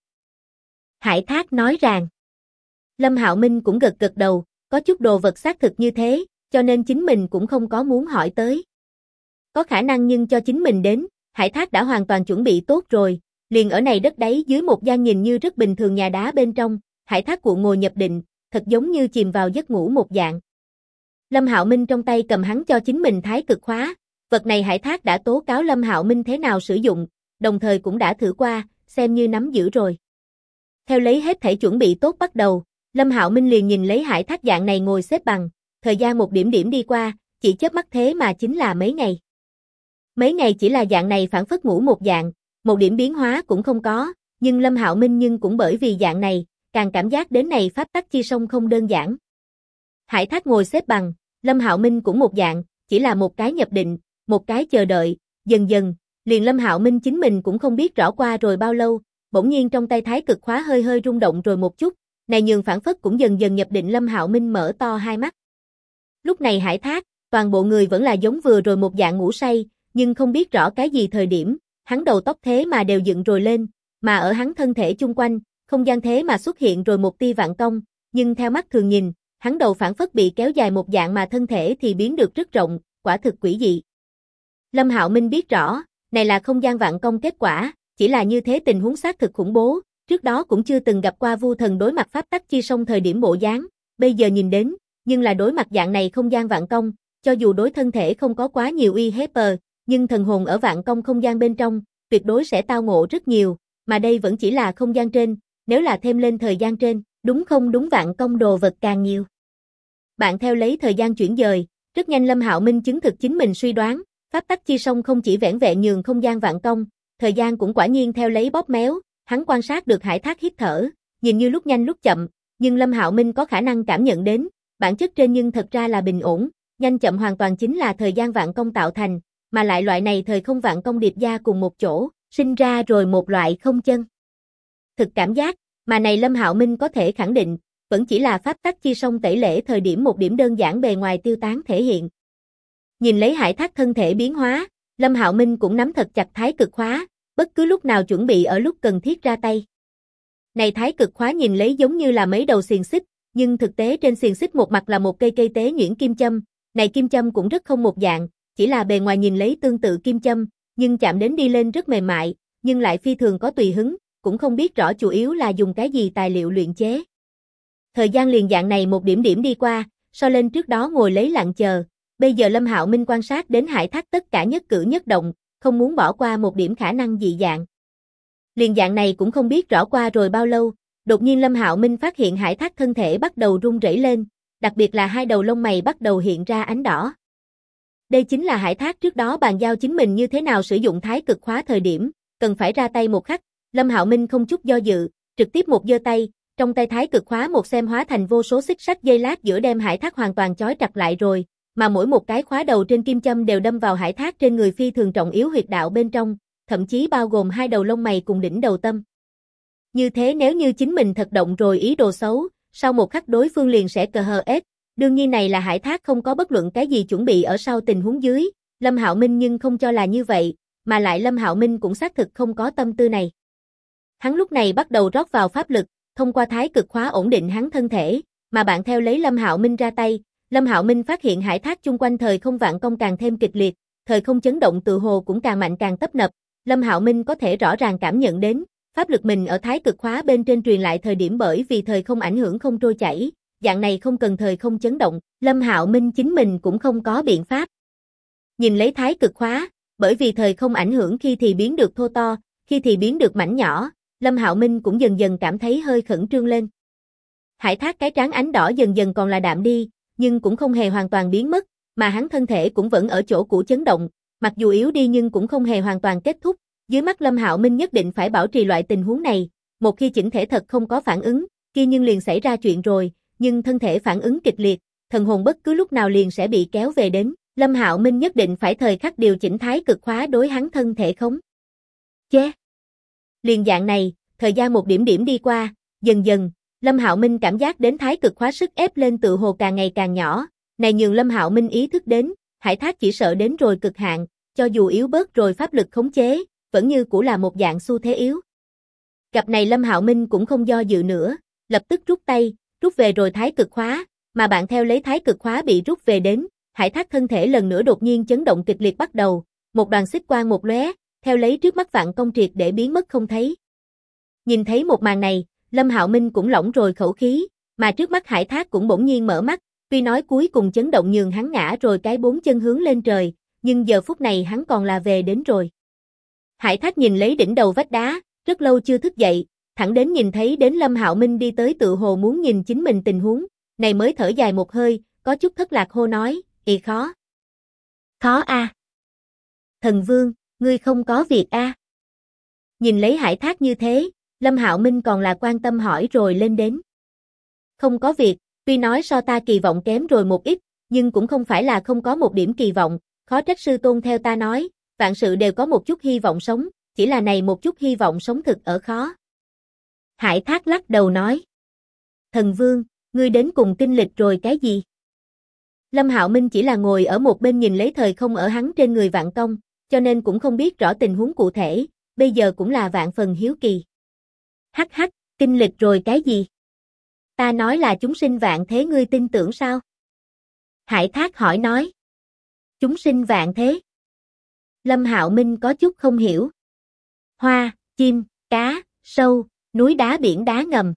Hải Thác nói rằng. Lâm Hạo Minh cũng gật gật đầu, có chút đồ vật xác thực như thế, cho nên chính mình cũng không có muốn hỏi tới. Có khả năng nhưng cho chính mình đến, Hải Thác đã hoàn toàn chuẩn bị tốt rồi, liền ở này đất đáy dưới một gian nhìn như rất bình thường nhà đá bên trong, Hải Thác cuộn ngồi nhập định, thật giống như chìm vào giấc ngủ một dạng. Lâm Hạo Minh trong tay cầm hắn cho chính mình thái cực khóa, vật này Hải Thác đã tố cáo Lâm Hạo Minh thế nào sử dụng, đồng thời cũng đã thử qua, xem như nắm giữ rồi. Theo lấy hết thảy chuẩn bị tốt bắt đầu, Lâm Hạo Minh liền nhìn lấy Hải Thác dạng này ngồi xếp bằng, thời gian một điểm điểm đi qua, chỉ chớp mắt thế mà chính là mấy ngày. Mấy ngày chỉ là dạng này phản phất ngủ một dạng, một điểm biến hóa cũng không có, nhưng Lâm Hạo Minh nhưng cũng bởi vì dạng này, càng cảm giác đến này pháp tắc chi sông không đơn giản. Hải Thác ngồi xếp bằng, Lâm Hạo Minh cũng một dạng, chỉ là một cái nhập định, một cái chờ đợi, dần dần, liền Lâm Hạo Minh chính mình cũng không biết rõ qua rồi bao lâu, bỗng nhiên trong tay thái cực khóa hơi hơi rung động rồi một chút, này nhường phản phất cũng dần dần nhập định. Lâm Hạo Minh mở to hai mắt. Lúc này Hải Thác, toàn bộ người vẫn là giống vừa rồi một dạng ngủ say, nhưng không biết rõ cái gì thời điểm, hắn đầu tóc thế mà đều dựng rồi lên, mà ở hắn thân thể chung quanh, không gian thế mà xuất hiện rồi một tia vạn cong, nhưng theo mắt thường nhìn, hắn đầu phản phất bị kéo dài một dạng mà thân thể thì biến được rất rộng, quả thực quỷ dị. Lâm Hạo Minh biết rõ, này là không gian vạn công kết quả, chỉ là như thế tình huống xác thực khủng bố, trước đó cũng chưa từng gặp qua Vu Thần đối mặt pháp tắc chi song thời điểm bộ dáng, bây giờ nhìn đến, nhưng là đối mặt dạng này không gian vạn công, cho dù đối thân thể không có quá nhiều uy hiếp, nhưng thần hồn ở vạn công không gian bên trong, tuyệt đối sẽ tao ngộ rất nhiều, mà đây vẫn chỉ là không gian trên, nếu là thêm lên thời gian trên, đúng không đúng vạn công đồ vật càng nhiều. Bạn theo lấy thời gian chuyển dời, rất nhanh Lâm Hạo Minh chứng thực chính mình suy đoán, pháp tắc chi song không chỉ vẻn vẹn nhường không gian vạn công, thời gian cũng quả nhiên theo lấy bóp méo, hắn quan sát được Hải Thác hít thở, nhìn như lúc nhanh lúc chậm, nhưng Lâm Hạo Minh có khả năng cảm nhận đến, bản chất trên nhưng thật ra là bình ổn, nhanh chậm hoàn toàn chính là thời gian vạn công tạo thành, mà lại loại này thời không vạn công điệp gia cùng một chỗ, sinh ra rồi một loại không chân thực cảm giác, mà này Lâm Hạo Minh có thể khẳng định, vẫn chỉ là pháp tắc chi song tẩy lễ thời điểm một điểm đơn giản bề ngoài tiêu tán thể hiện. Nhìn lấy Hải Thác thân thể biến hóa, Lâm Hạo Minh cũng nắm thật chặt thái cực khóa, bất cứ lúc nào chuẩn bị ở lúc cần thiết ra tay. Này thái cực khóa nhìn lấy giống như là mấy đầu xiềng xích, nhưng thực tế trên xiềng xích một mặt là một cây cây tế nhuyễn kim châm, này kim châm cũng rất không một dạng, chỉ là bề ngoài nhìn lấy tương tự kim châm, nhưng chạm đến đi lên rất mềm mại, nhưng lại phi thường có tùy hứng, cũng không biết rõ chủ yếu là dùng cái gì tài liệu luyện chế. Thời gian liền dạng này một điểm điểm đi qua, so lên trước đó ngồi lấy lặng chờ, bây giờ Lâm Hạo Minh quan sát đến Hải Thác tất cả nhất cử nhất động, không muốn bỏ qua một điểm khả năng dị dạng. Liền dạng này cũng không biết rõ qua rồi bao lâu, đột nhiên Lâm Hạo Minh phát hiện Hải Thác thân thể bắt đầu run rẩy lên, đặc biệt là hai đầu lông mày bắt đầu hiện ra ánh đỏ. Đây chính là Hải Thác trước đó bàn giao chính mình như thế nào sử dụng thái cực khóa thời điểm, cần phải ra tay một khắc, Lâm Hạo Minh không chút do dự, trực tiếp một giơ tay, trong tay thái cực khóa một xem hóa thành vô số xích sắt dây lát giữa đem Hải Thác hoàn toàn chói chặt lại rồi, mà mỗi một cái khóa đầu trên kim châm đều đâm vào Hải Thác trên người phi thường trọng yếu huyệt đạo bên trong, thậm chí bao gồm hai đầu lông mày cùng đỉnh đầu tâm. Như thế nếu như chính mình thật động rồi ý đồ xấu, sau một khắc đối phương liền sẽ CHS, đương nhiên này là Hải Thác không có bất luận cái gì chuẩn bị ở sau tình huống dưới, Lâm Hạo Minh nhưng không cho là như vậy, mà lại Lâm Hạo Minh cũng xác thực không có tâm tư này. Hắn lúc này bắt đầu rót vào pháp lực, thông qua thái cực khóa ổn định hắn thân thể, mà bạn theo lấy Lâm Hạo Minh ra tay, Lâm Hạo Minh phát hiện Hải Thác chung quanh thời không vạn công càng thêm kịch liệt, thời không chấn động tự hồ cũng càng mạnh càng tấp nập, Lâm Hạo Minh có thể rõ ràng cảm nhận đến, pháp lực mình ở thái cực khóa bên trên truyền lại thời điểm bởi vì thời không ảnh hưởng không trôi chảy, dạng này không cần thời không chấn động, Lâm Hạo Minh chính mình cũng không có biện pháp. Nhìn lấy thái cực khóa, bởi vì thời không ảnh hưởng khi thì biến được thô to, khi thì biến được mảnh nhỏ, Lâm Hạo Minh cũng dần dần cảm thấy hơi khẩn trương lên. Hải Thác cái trán ánh đỏ dần dần còn là đạm đi, nhưng cũng không hề hoàn toàn biến mất, mà hắn thân thể cũng vẫn ở chỗ cũ chấn động, mặc dù yếu đi nhưng cũng không hề hoàn toàn kết thúc, dưới mắt Lâm Hạo Minh nhất định phải bảo trì loại tình huống này, một khi chỉnh thể thật không có phản ứng, kia nhưng liền xảy ra chuyện rồi, nhưng thân thể phản ứng kịch liệt, thần hồn bất cứ lúc nào liền sẽ bị kéo về đến, Lâm Hạo Minh nhất định phải thời khắc điều chỉnh thái cực khóa đối hắn thân thể khống chế. Liền dạng này, thời gian một điểm điểm đi qua, dần dần, Lâm Hạo Minh cảm giác đến thái cực khóa sức ép lên tự hồ càng ngày càng nhỏ, này nhường Lâm Hạo Minh ý thức đến, Hải Thác chỉ sợ đến rồi cực hạn, cho dù yếu bớt rồi pháp lực khống chế, vẫn như cũ là một dạng xu thế yếu. Cặp này Lâm Hạo Minh cũng không do dự nữa, lập tức rút tay, rút về rồi thái cực khóa, mà bạn theo lấy thái cực khóa bị rút về đến, Hải Thác thân thể lần nữa đột nhiên chấn động kịch liệt bắt đầu, một đoàn xích quang một lóe, theo lấy trước mắt vạn công triệt để biến mất không thấy. Nhìn thấy một màn này, Lâm Hạo Minh cũng lỏng rồi khẩu khí, mà trước mắt Hải Thác cũng bỗng nhiên mở mắt, tuy nói cuối cùng chấn động nhường hắn ngã rồi cái bốn chân hướng lên trời, nhưng giờ phút này hắn còn là về đến rồi. Hải Thác nhìn lấy đỉnh đầu vách đá, rất lâu chưa thức dậy, thẳng đến nhìn thấy đến Lâm Hạo Minh đi tới tự hồ muốn nhìn chính mình tình huống, này mới thở dài một hơi, có chút thất lạc hô nói, khó. Khó a. Thần Vương, ngươi không có việc a. Nhìn lấy Hải Thác như thế, Lâm Hạo Minh còn là quan tâm hỏi rồi lên đến. Không có việc, tuy nói so ta kỳ vọng kém rồi một ít, nhưng cũng không phải là không có một điểm kỳ vọng, khó trách sư tôn theo ta nói, vạn sự đều có một chút hy vọng sống, chỉ là này một chút hy vọng sống thực ở khó. Hải Thác lắc đầu nói. Thần Vương, ngươi đến cùng kinh lịch rồi cái gì? Lâm Hạo Minh chỉ là ngồi ở một bên nhìn lấy thời không ở hắn trên người vạn công, cho nên cũng không biết rõ tình huống cụ thể, bây giờ cũng là vạn phần hiếu kỳ. Hắc hắc, kinh lịch rồi cái gì? Ta nói là chúng sinh vạn thế ngươi tin tưởng sao? Hải Thác hỏi nói. Chúng sinh vạn thế. Lâm Hạo Minh có chút không hiểu. Hoa, chim, cá, sâu, núi đá biển đá ngầm.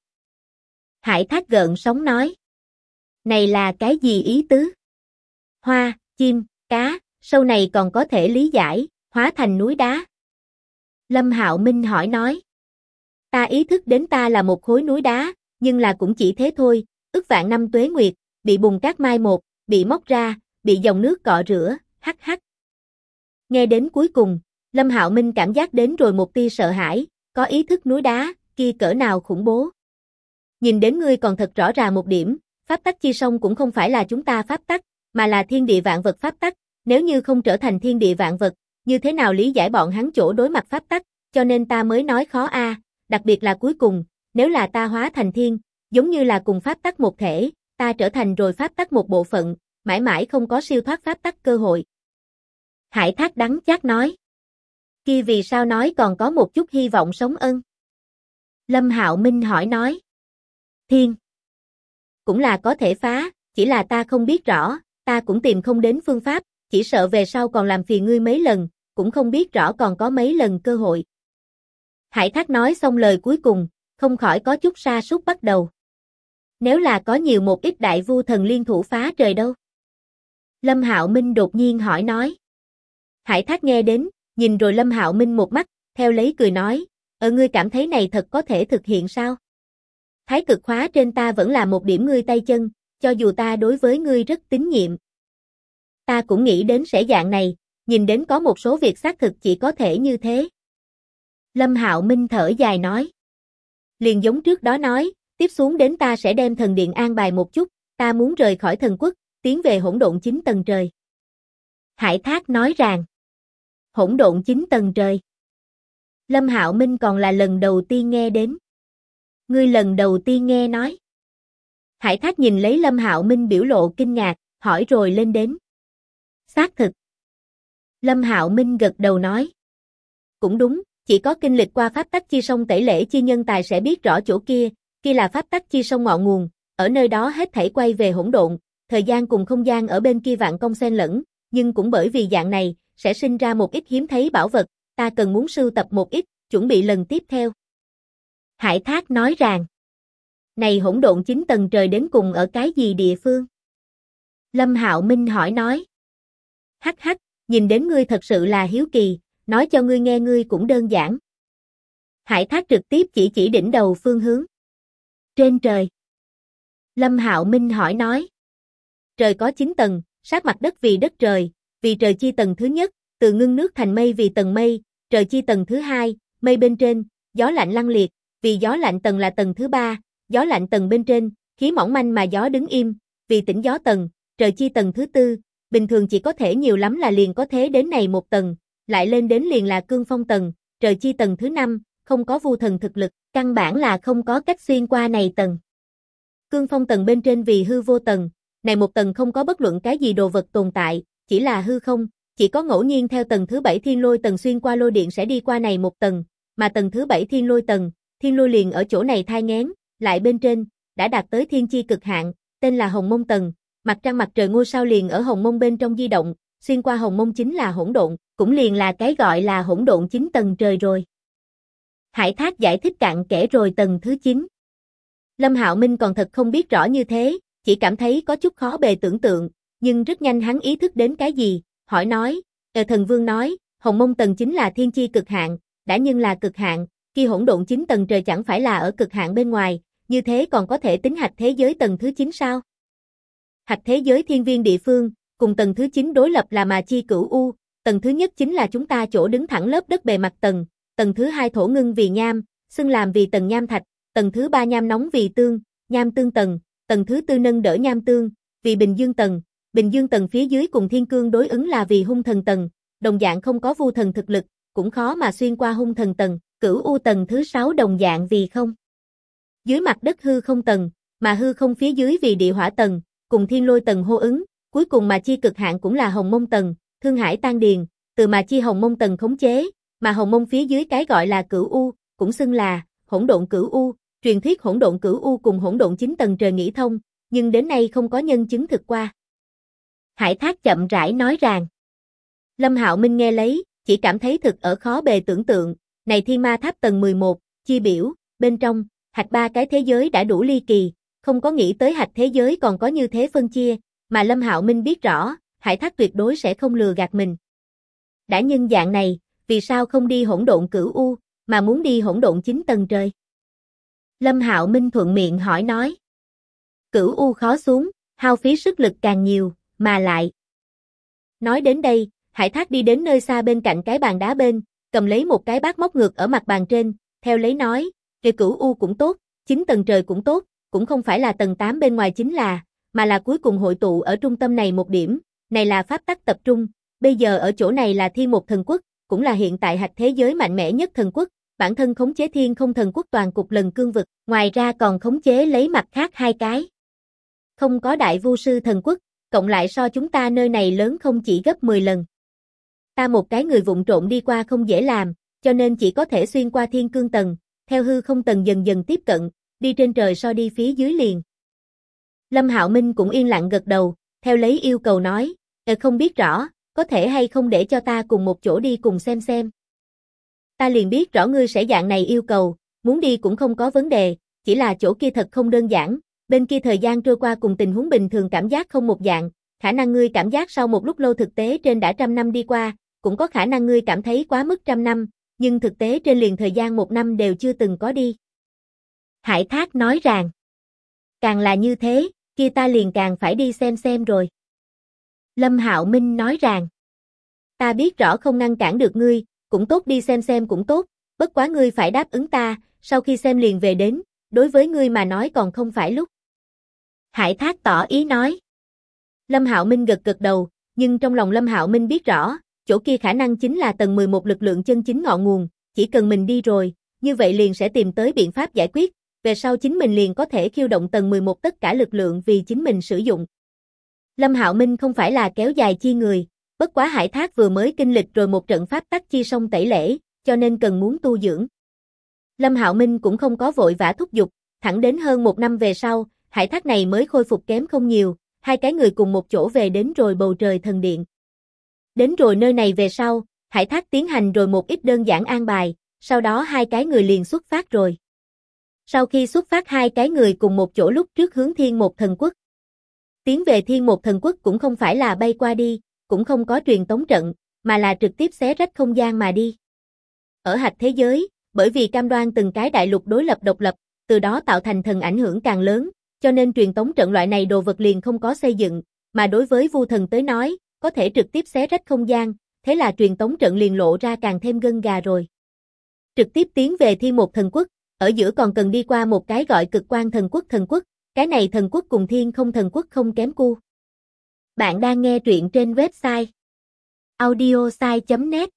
Hải Thác gợn sóng nói. Này là cái gì ý tứ? Hoa, chim, cá, sâu này còn có thể lý giải, hóa thành núi đá. Lâm Hạo Minh hỏi nói. Ta ý thức đến ta là một khối núi đá, nhưng là cũng chỉ thế thôi, ức vạn năm tuế nguyệt, bị bùn cát mai một, bị móc ra, bị dòng nước cọ rửa, hắc hắc. Nghe đến cuối cùng, Lâm Hạo Minh cảm giác đến rồi một tia sợ hãi, có ý thức núi đá, kia cỡ nào khủng bố. Nhìn đến ngươi còn thật rõ ràng một điểm, pháp tắc chi song cũng không phải là chúng ta pháp tắc, mà là thiên địa vạn vật pháp tắc, nếu như không trở thành thiên địa vạn vật, như thế nào lý giải bọn hắn chỗ đối mặt pháp tắc, cho nên ta mới nói khó a, đặc biệt là cuối cùng, nếu là ta hóa thành thiên, giống như là cùng pháp tắc một thể, ta trở thành rồi pháp tắc một bộ phận, mãi mãi không có siêu thoát pháp tắc cơ hội. Hải Thác đắng chát nói. Kia vì sao nói còn có một chút hy vọng sống ân? Lâm Hạo Minh hỏi nói. Thiên. Cũng là có thể phá, chỉ là ta không biết rõ, ta cũng tìm không đến phương pháp, chỉ sợ về sau còn làm phiền ngươi mấy lần, cũng không biết rõ còn có mấy lần cơ hội. Hải Thác nói xong lời cuối cùng, không khỏi có chút sa sút bắt đầu. Nếu là có nhiều một ít đại vu thần liên thủ phá trời đâu? Lâm Hạo Minh đột nhiên hỏi nói. Hải Thác nghe đến, nhìn rồi Lâm Hạo Minh một mắt, theo lấy cười nói, ngươi cảm thấy này thật có thể thực hiện sao? Thái cực khóa trên ta vẫn là một điểm ngươi tay chân, cho dù ta đối với ngươi rất tín nhiệm. Ta cũng nghĩ đến sẽ dạng này, nhìn đến có một số việc xác thực chỉ có thể như thế. Lâm Hạo Minh thở dài nói. Liền giống trước đó nói, tiếp xuống đến ta sẽ đem thần điện an bài một chút, ta muốn rời khỏi thần quốc, tiến về hỗn độn 9 tầng trời. Hải Thác nói rằng, hỗn độn 9 tầng trời. Lâm Hạo Minh còn là lần đầu tiên nghe đến. Ngươi lần đầu tiên nghe nói. Hải Thác nhìn lấy Lâm Hạo Minh biểu lộ kinh ngạc, hỏi rồi lên đến. Xác thực. Lâm Hạo Minh gật đầu nói. Cũng đúng, chỉ có kinh lịch qua pháp tắc chi sông tẩy lễ chi nhân tài sẽ biết rõ chỗ kia, kia là pháp tắc chi sông ngọn nguồn, ở nơi đó hết thảy quay về hỗn độn, thời gian cùng không gian ở bên kia vạn công xen lẫn, nhưng cũng bởi vì dạng này, sẽ sinh ra một ít hiếm thấy bảo vật, ta cần muốn sưu tập một ít, chuẩn bị lần tiếp theo. Hải Thác nói rằng, này hỗn độn 9 tầng trời đến cùng ở cái gì địa phương? Lâm Hạo Minh hỏi nói. Hắc hắc, nhìn đến ngươi thật sự là hiếu kỳ, nói cho ngươi nghe ngươi cũng đơn giản. Hải Thác trực tiếp chỉ đỉnh đầu phương hướng. Trên trời. Lâm Hạo Minh hỏi nói. Trời có 9 tầng, sát mặt đất vì đất trời, vì trời chi tầng thứ nhất, từ ngưng nước thành mây vì tầng mây, trời chi tầng thứ hai, mây bên trên, gió lạnh lăng liệt, vì gió lạnh tầng là tầng thứ ba, gió lạnh tầng bên trên, khí mỏng manh mà gió đứng im, vì tĩnh gió tầng, trời chi tầng thứ tư, bình thường chỉ có thể nhiều lắm là liền có thế đến này một tầng, lại lên đến liền là cương phong tầng, trời chi tầng thứ năm, không có vu thần thực lực, căn bản là không có cách xuyên qua này tầng. Cương phong tầng bên trên vì hư vô tầng, này một tầng không có bất luận cái gì đồ vật tồn tại, chỉ là hư không, chỉ có ngẫu nhiên theo tầng thứ 7 thiên lôi tầng xuyên qua lôi điện sẽ đi qua này một tầng, mà tầng thứ 7 thiên lôi tầng, thiên lôi liền ở chỗ này thai nghén, lại bên trên, đã đạt tới thiên chi cực hạn, tên là hồng mông tầng, mặt trăng mặt trời ngôi sao liền ở hồng mông bên trong di động, xuyên qua hồng mông chính là hỗn độn, cũng liền là cái gọi là hỗn độn 9 tầng trời rồi. Hải Thác giải thích cặn kẽ rồi tầng thứ 9. Lâm Hạo Minh còn thật không biết rõ như thế, chỉ cảm thấy có chút khó bề tưởng tượng, nhưng rất nhanh hắn ý thức đến cái gì, hỏi nói, thần vương nói, hồng mông tầng chính là thiên chi cực hạn, đã nhưng là cực hạn, kia hỗn độn 9 tầng trời chẳng phải là ở cực hạn bên ngoài, như thế còn có thể tính hạch thế giới tầng thứ 9 sao? Hạch thế giới thiên viên địa phương, cùng tầng thứ 9 đối lập là mà chi cửu u, tầng thứ nhất chính là chúng ta chỗ đứng thẳng lớp đất bề mặt tầng thứ hai thổ ngưng vì nham, xưng làm vì tầng nham thạch, tầng thứ ba nham nóng vì tương, nham tương tầng thứ tư nâng đỡ nham tương, vì bình dương tầng phía dưới cùng thiên cương đối ứng là vì hung thần tầng, đồng dạng không có vu thần thực lực, cũng khó mà xuyên qua hung thần tầng, cửu u tầng thứ 6 đồng dạng vì không. Dưới mặt đất hư không tầng, mà hư không phía dưới vì địa hỏa tầng, cùng thiên lôi tầng hô ứng, cuối cùng mà chi cực hạn cũng là hồng mông tầng, thương hải tan điền, từ mà chi hồng mông tầng khống chế, mà hồng mông phía dưới cái gọi là cửu u, cũng xưng là hỗn độn cửu u, truyền thuyết hỗn độn cửu u cùng hỗn độn 9 tầng trời nghĩ thông, nhưng đến nay không có nhân chứng thực qua. Hải Thác chậm rãi nói rằng, Lâm Hạo Minh nghe lấy, chỉ cảm thấy thực ở khó bề tưởng tượng, này Thiên Ma Tháp tầng 11, chi biểu, bên trong, hạch ba cái thế giới đã đủ ly kỳ, không có nghĩ tới hạch thế giới còn có như thế phân chia, mà Lâm Hạo Minh biết rõ, Hải Thác tuyệt đối sẽ không lừa gạt mình. Đã nhân dạng này, vì sao không đi hỗn độn cửu u, mà muốn đi hỗn độn 9 tầng trời? Lâm Hạo Minh thuận miệng hỏi nói. Cửu u khó xuống, hao phí sức lực càng nhiều, mà lại. Nói đến đây, Hải Thác đi đến nơi xa bên cạnh cái bàn đá bên, cầm lấy một cái bát móc ngược ở mặt bàn trên, theo lấy nói, cái cửu u cũng tốt, 9 tầng trời cũng tốt, cũng không phải là tầng 8 bên ngoài chính là, mà là cuối cùng hội tụ ở trung tâm này một điểm, này là pháp tắc tập trung, bây giờ ở chỗ này là Thiên Một Thần Quốc, cũng là hiện tại hạch thế giới mạnh mẽ nhất thần quốc, bản thân khống chế Thiên Không Thần Quốc toàn cục lần cương vực, ngoài ra còn khống chế lấy mặt khác hai cái. Không có Đại Vu Sư Thần Quốc, cộng lại so chúng ta nơi này lớn không chỉ gấp 10 lần. Ta một cái người vụng trộn đi qua không dễ làm, cho nên chỉ có thể xuyên qua thiên cương tầng, theo hư không tầng dần dần tiếp cận, đi trên trời so đi phía dưới liền. Lâm Hạo Minh cũng yên lặng gật đầu, theo lấy yêu cầu nói, không biết rõ, có thể hay không để cho ta cùng một chỗ đi cùng xem. Ta liền biết rõ ngươi sẽ dạng này yêu cầu, muốn đi cũng không có vấn đề, chỉ là chỗ kia thật không đơn giản, bên kia thời gian trôi qua cùng tình huống bình thường cảm giác không một dạng, khả năng ngươi cảm giác sau một lúc lâu thực tế trên đã 100 năm đi qua, cũng có khả năng ngươi cảm thấy quá mức 100 năm, nhưng thực tế trên liền thời gian 1 năm đều chưa từng có đi. Hải Thác nói rằng, càng là như thế, kia ta liền càng phải đi xem rồi. Lâm Hạo Minh nói rằng, ta biết rõ không ngăn cản được ngươi, cũng tốt đi xem cũng tốt, bất quá ngươi phải đáp ứng ta, sau khi xem liền về đến, đối với ngươi mà nói còn không phải lúc. Hải Thác tỏ ý nói. Lâm Hạo Minh gật đầu, nhưng trong lòng Lâm Hạo Minh biết rõ, chỗ kia khả năng chính là tầng 11 lực lượng chân chính ngọn nguồn, chỉ cần mình đi rồi, như vậy liền sẽ tìm tới biện pháp giải quyết, về sau chính mình liền có thể khiêu động tầng 11 tất cả lực lượng vì chính mình sử dụng. Lâm Hạo Minh không phải là kéo dài chi người, bất quá Hải Thác vừa mới kinh lịch rồi một trận pháp tắc chi sông tẩy lễ, cho nên cần muốn tu dưỡng. Lâm Hạo Minh cũng không có vội vã thúc giục, thẳng đến hơn 1 năm về sau, Hải Thác này mới khôi phục kém không nhiều, hai cái người cùng một chỗ về đến rồi bầu trời thần điện. Đến rồi nơi này về sau, Hải Thác tiến hành rồi một ít đơn giản an bài, sau đó hai cái người liền xuất phát rồi. Sau khi xuất phát hai cái người cùng một chỗ lúc trước hướng Thiên Một Thần Quốc. Tiến về Thiên Một Thần Quốc cũng không phải là bay qua đi, cũng không có truyền tống trận, mà là trực tiếp xé rách không gian mà đi. Ở hạch thế giới, bởi vì cam đoan từng cái đại lục đối lập độc lập, từ đó tạo thành thần ảnh hưởng càng lớn, cho nên truyền tống trận loại này đồ vật liền không có xây dựng, mà đối với Vu Thần tới nói, có thể trực tiếp xé rách không gian, thế là truyền tống trận liền lộ ra càng thêm gân gà rồi. Trực tiếp tiến về Thiên Một Thần Quốc, ở giữa còn cần đi qua một cái gọi Cực Quang Thần Quốc, cái này thần quốc cùng Thiên Không Thần Quốc không kém cu. Bạn đang nghe truyện trên website audiosai.net.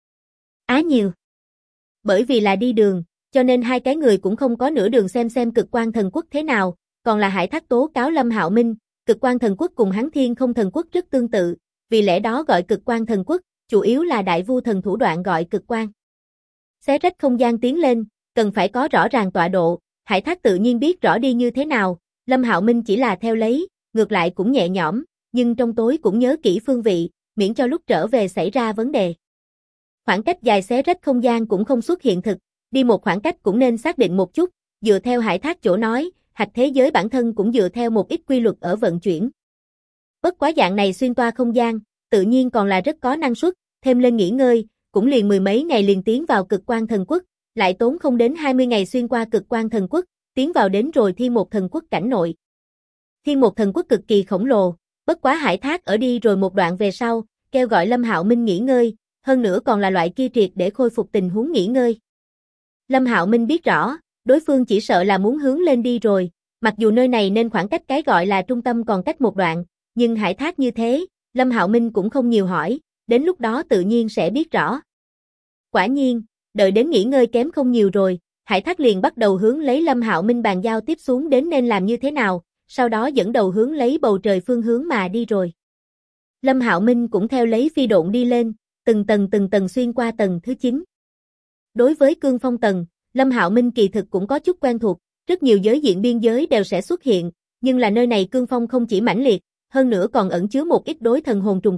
Á nhiều. Bởi vì là đi đường, cho nên hai cái người cũng không có nửa đường xem Cực Quang Thần Quốc thế nào, còn là Hải Thác tố cáo Lâm Hạo Minh, Cực Quang Thần Quốc cùng hắn Thiên Không Thần Quốc rất tương tự, vì lẽ đó gọi Cực Quang Thần Quốc, chủ yếu là Đại Vu Thần thủ đoạn gọi Cực Quang. Xé rách không gian tiến lên, cần phải có rõ ràng tọa độ, Hải Thác tự nhiên biết rõ đi như thế nào, Lâm Hạo Minh chỉ là theo lấy, ngược lại cũng nhẹ nhõm, nhưng trong tối cũng nhớ kỹ phương vị, miễn cho lúc trở về xảy ra vấn đề. Khoảng cách dài xé rách không gian cũng không xuất hiện thực, đi một khoảng cách cũng nên xác định một chút, dựa theo Hải Thác chỗ nói, hạch thế giới bản thân cũng dựa theo một ít quy luật ở vận chuyển. Bất quá dạng này xuyên toa không gian, tự nhiên còn là rất có năng suất, thêm lên nghỉ ngơi, cũng liền 10 mấy ngày liền tiến vào Cực Quang Thần Quốc, lại tốn không đến 20 ngày xuyên qua Cực Quang Thần Quốc, tiến vào đến rồi Thiên Một Thần Quốc cảnh nội. Thiên Một Thần Quốc cực kỳ khổng lồ, bất quá Hải Thác ở đi rồi một đoạn về sau, kêu gọi Lâm Hạo Minh nghỉ ngơi, hơn nữa còn là loại kia triệt để khôi phục tình huống nghỉ ngơi. Lâm Hạo Minh biết rõ, đối phương chỉ sợ là muốn hướng lên đi rồi, mặc dù nơi này nên khoảng cách cái gọi là trung tâm còn cách một đoạn, nhưng Hải Thác như thế, Lâm Hạo Minh cũng không nhiều hỏi, đến lúc đó tự nhiên sẽ biết rõ. Quả nhiên, đợi đến nghỉ ngơi kém không nhiều rồi, Hải Thác liền bắt đầu hướng lấy Lâm Hạo Minh bàn giao tiếp xuống đến nên làm như thế nào, sau đó dẫn đầu hướng lấy bầu trời phương hướng mà đi rồi. Lâm Hạo Minh cũng theo lấy phi độn đi lên, từng tầng xuyên qua tầng thứ 9. Đối với cương phong tầng, Lâm Hạo Minh kỳ thực cũng có chút quen thuộc, rất nhiều giới diện biên giới đều sẽ xuất hiện, nhưng là nơi này cương phong không chỉ mãnh liệt, hơn nữa còn ẩn chứa một ít đối thần hồn trùng kích,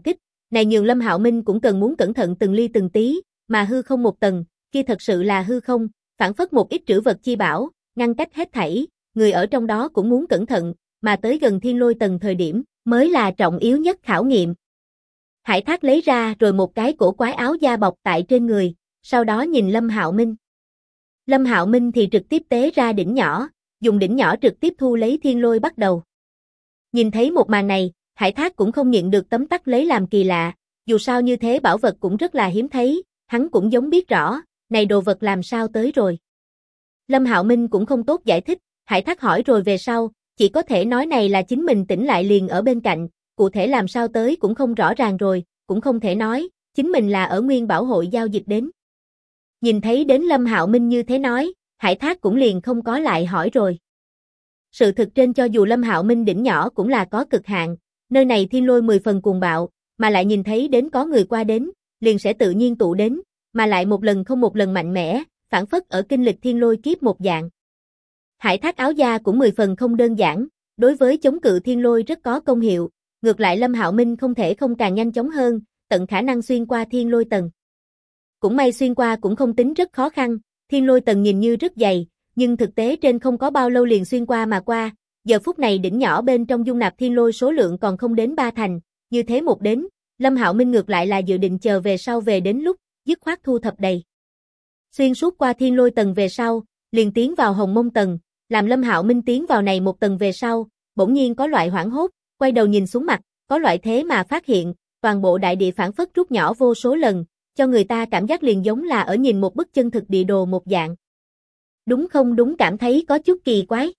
Này nhường Lâm Hạo Minh cũng cần muốn cẩn thận từng ly từng tí, mà hư không một tầng, kia thật sự là hư không, phản phất một ít trữ vật chi bảo, ngăn cách hết thảy, người ở trong đó cũng muốn cẩn thận, mà tới gần thiên lôi tầng thời điểm, mới là trọng yếu nhất khảo nghiệm. Hải Thác lấy ra rồi một cái cổ quái áo da bọc tại trên người, sau đó nhìn Lâm Hạo Minh. Lâm Hạo Minh thì trực tiếp tế ra đỉnh nhỏ, dùng đỉnh nhỏ trực tiếp thu lấy thiên lôi bắt đầu. Nhìn thấy một màn này, Hải Thác cũng không nhịn được tấm tắc lấy làm kỳ lạ, dù sao như thế bảo vật cũng rất là hiếm thấy, hắn cũng giống biết rõ, này đồ vật làm sao tới rồi. Lâm Hạo Minh cũng không tốt giải thích, Hải Thác hỏi rồi về sau, chỉ có thể nói này là chính mình tỉnh lại liền ở bên cạnh, cụ thể làm sao tới cũng không rõ ràng rồi, cũng không thể nói, chính mình là ở Nguyên Bảo hội giao dịch đến. Nhìn thấy đến Lâm Hạo Minh như thế nói, Hải Thác cũng liền không có lại hỏi rồi. Sự thực trên cho dù Lâm Hạo Minh đỉnh nhỏ cũng là có cực hạn, nơi này thiên lôi 10 phần cuồng bạo, mà lại nhìn thấy đến có người qua đến, liền sẽ tự nhiên tụ đến, mà lại một lần không một lần mạnh mẽ, phản phất ở kinh lịch thiên lôi kiếp một dạng. Hải Thác áo da cũng 10 phần không đơn giản, đối với chống cự thiên lôi rất có công hiệu, ngược lại Lâm Hạo Minh không thể không càng nhanh chóng hơn, tận khả năng xuyên qua thiên lôi tầng. Cũng may xuyên qua cũng không tính rất khó khăn, thiên lôi tầng nhìn như rất dày, nhưng thực tế trên không có bao lâu liền xuyên qua mà qua, giờ phút này đỉnh nhỏ bên trong dung nạp thiên lôi số lượng còn không đến 3 thành, như thế một đến, Lâm Hạo Minh ngược lại là dự định chờ về sau về đến lúc, dứt khoát thu thập đầy. Xuyên suốt qua thiên lôi tầng về sau, liền tiến vào hồng mông tầng, làm Lâm Hạo Minh tiến vào này một tầng về sau, bỗng nhiên có loại hoảng hốt, quay đầu nhìn xuống mặt, có loại thế mà phát hiện, toàn bộ đại địa phản phất rút nhỏ vô số lần, cho người ta cảm giác liền giống là ở nhìn một bức chân thực địa đồ một dạng. Đúng không đúng cảm thấy có chút kỳ quái.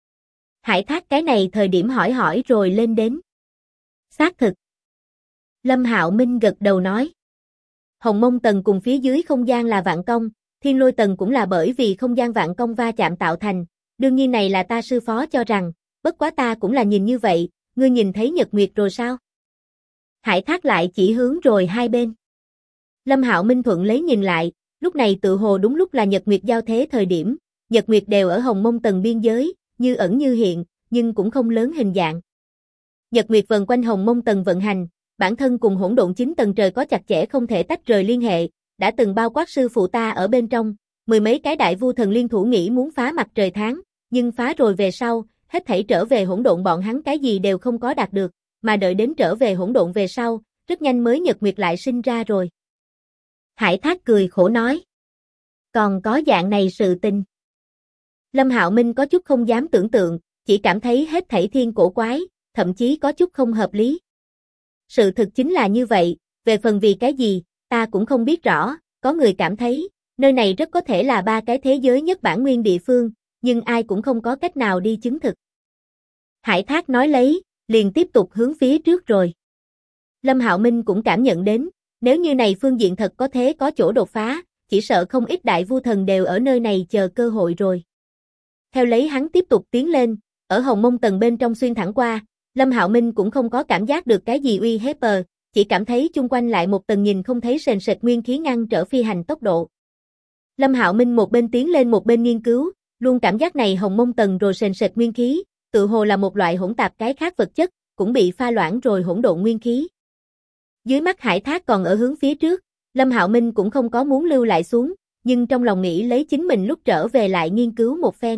Hải Thác cái này thời điểm hỏi rồi lên đến. Xác thực. Lâm Hạo Minh gật đầu nói. Hồng mông tầng cùng phía dưới không gian là vạn công, thiên lôi tầng cũng là bởi vì không gian vạn công va chạm tạo thành, đương nhiên này là ta sư phó cho rằng, bất quá ta cũng là nhìn như vậy, ngươi nhìn thấy nhật nguyệt rồi sao? Hải Thác lại chỉ hướng rồi hai bên. Lâm Hạo Minh thuận lấy nhìn lại, lúc này tự hồ đúng lúc là nhật nguyệt giao thế thời điểm, nhật nguyệt đều ở hồng mông tầng biên giới, như ẩn như hiện, nhưng cũng không lớn hình dạng. Nhật nguyệt vần quanh hồng mông tầng vận hành, bản thân cùng hỗn độn 9 tầng trời có chặt chẽ không thể tách rời liên hệ, đã từng bao quát sư phụ ta ở bên trong, mười mấy cái đại vu thần liên thủ nghĩ muốn phá mặt trời tháng, nhưng phá rồi về sau, hết thảy trở về hỗn độn bọn hắn cái gì đều không có đạt được, mà đợi đến trở về hỗn độn về sau, rất nhanh mới nhật nguyệt lại sinh ra rồi. Hải Thác cười khổ nói. Còn có dạng này sự tình. Lâm Hạo Minh có chút không dám tưởng tượng, chỉ cảm thấy hết thảy thiên cổ quái, thậm chí có chút không hợp lý. Sự thực chính là như vậy, về phần vì cái gì, ta cũng không biết rõ, có người cảm thấy, nơi này rất có thể là ba cái thế giới nhất bản nguyên địa phương, nhưng ai cũng không có cách nào đi chứng thực. Hải Thác nói lấy, liền tiếp tục hướng phía trước rồi. Lâm Hạo Minh cũng cảm nhận đến, nếu như này phương diện thật có thế có chỗ đột phá, chỉ sợ không ít đại vu thần đều ở nơi này chờ cơ hội rồi. Theo lấy hắn tiếp tục tiến lên, ở hồng mông tầng bên trong xuyên thẳng qua, Lâm Hạo Minh cũng không có cảm giác được cái gì uy hiếp, chỉ cảm thấy chung quanh lại một tầng nhìn không thấy sền sệt nguyên khí ngăn trở phi hành tốc độ. Lâm Hạo Minh một bên tiến lên một bên nghiên cứu, luôn cảm giác này hồng mông tầng rồi sền sệt nguyên khí, tự hồ là một loại hỗn tạp cái khác vật chất, cũng bị pha loãng rồi hỗn độn nguyên khí. Dưới mắt Hải Thác còn ở hướng phía trước, Lâm Hạo Minh cũng không có muốn lưu lại xuống, nhưng trong lòng nghĩ lấy chính mình lúc trở về lại nghiên cứu một phen.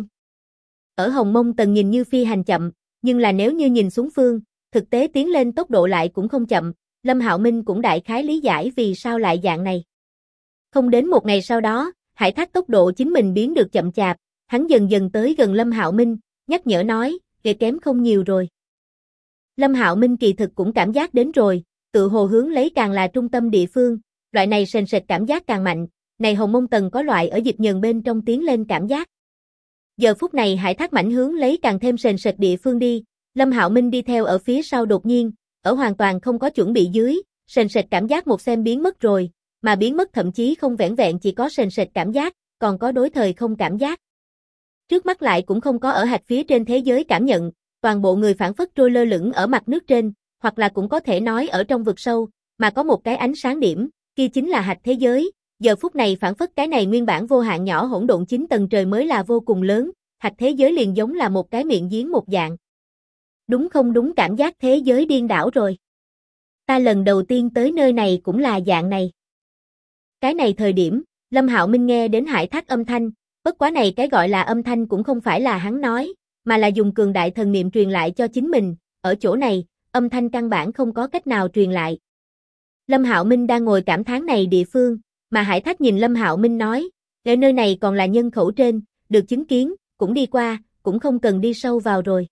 Ở hồng mông tầng nhìn như phi hành chậm, nhưng là nếu như nhìn xuống phương, thực tế tiến lên tốc độ lại cũng không chậm, Lâm Hạo Minh cũng đại khái lý giải vì sao lại dạng này. Không đến một ngày sau đó, Hải Thác tốc độ chính mình biến được chậm chạp, hắn dần dần tới gần Lâm Hạo Minh, nhắc nhở nói, kém không nhiều rồi. Lâm Hạo Minh kỳ thực cũng cảm giác đến rồi, tự hồ hướng lấy càng là trung tâm địa phương, loại này sền sệt cảm giác càng mạnh, này hồng mông tầng có loại ở dịch nhờn bên trong tiến lên cảm giác. Giờ phút này Hải Thác mảnh hướng lấy càng thêm sền sệt địa phương đi, Lâm Hạo Minh đi theo ở phía sau đột nhiên, ở hoàn toàn không có chuẩn bị dưới, sền sệt cảm giác một xem biến mất rồi, mà biến mất thậm chí không vẻn vẹn chỉ có sền sệt cảm giác, còn có đối thời không cảm giác. Trước mắt lại cũng không có ở hạch phía trên thế giới cảm nhận, toàn bộ người phản phất trôi lơ lửng ở mặt nước trên, hoặc là cũng có thể nói ở trong vực sâu, mà có một cái ánh sáng điểm, kia chính là hạch thế giới, giờ phút này phản phất cái này nguyên bản vô hạn nhỏ hỗn độn 9 tầng trời mới là vô cùng lớn, hạch thế giới liền giống là một cái miệng giếng một dạng. Đúng không đúng cảm giác thế giới điên đảo rồi. Ta lần đầu tiên tới nơi này cũng là dạng này. Cái này thời điểm, Lâm Hạo Minh nghe đến Hải Thác âm thanh, bất quá này cái gọi là âm thanh cũng không phải là hắn nói, mà là dùng cường đại thần niệm truyền lại cho chính mình, ở chỗ này, âm thanh căn bản không có cách nào truyền lại. Lâm Hạo Minh đang ngồi cảm thán này địa phương, mà Hải Thác nhìn Lâm Hạo Minh nói, ở nơi này còn là nhân khẩu trên, được chứng kiến, cũng đi qua, cũng không cần đi sâu vào rồi.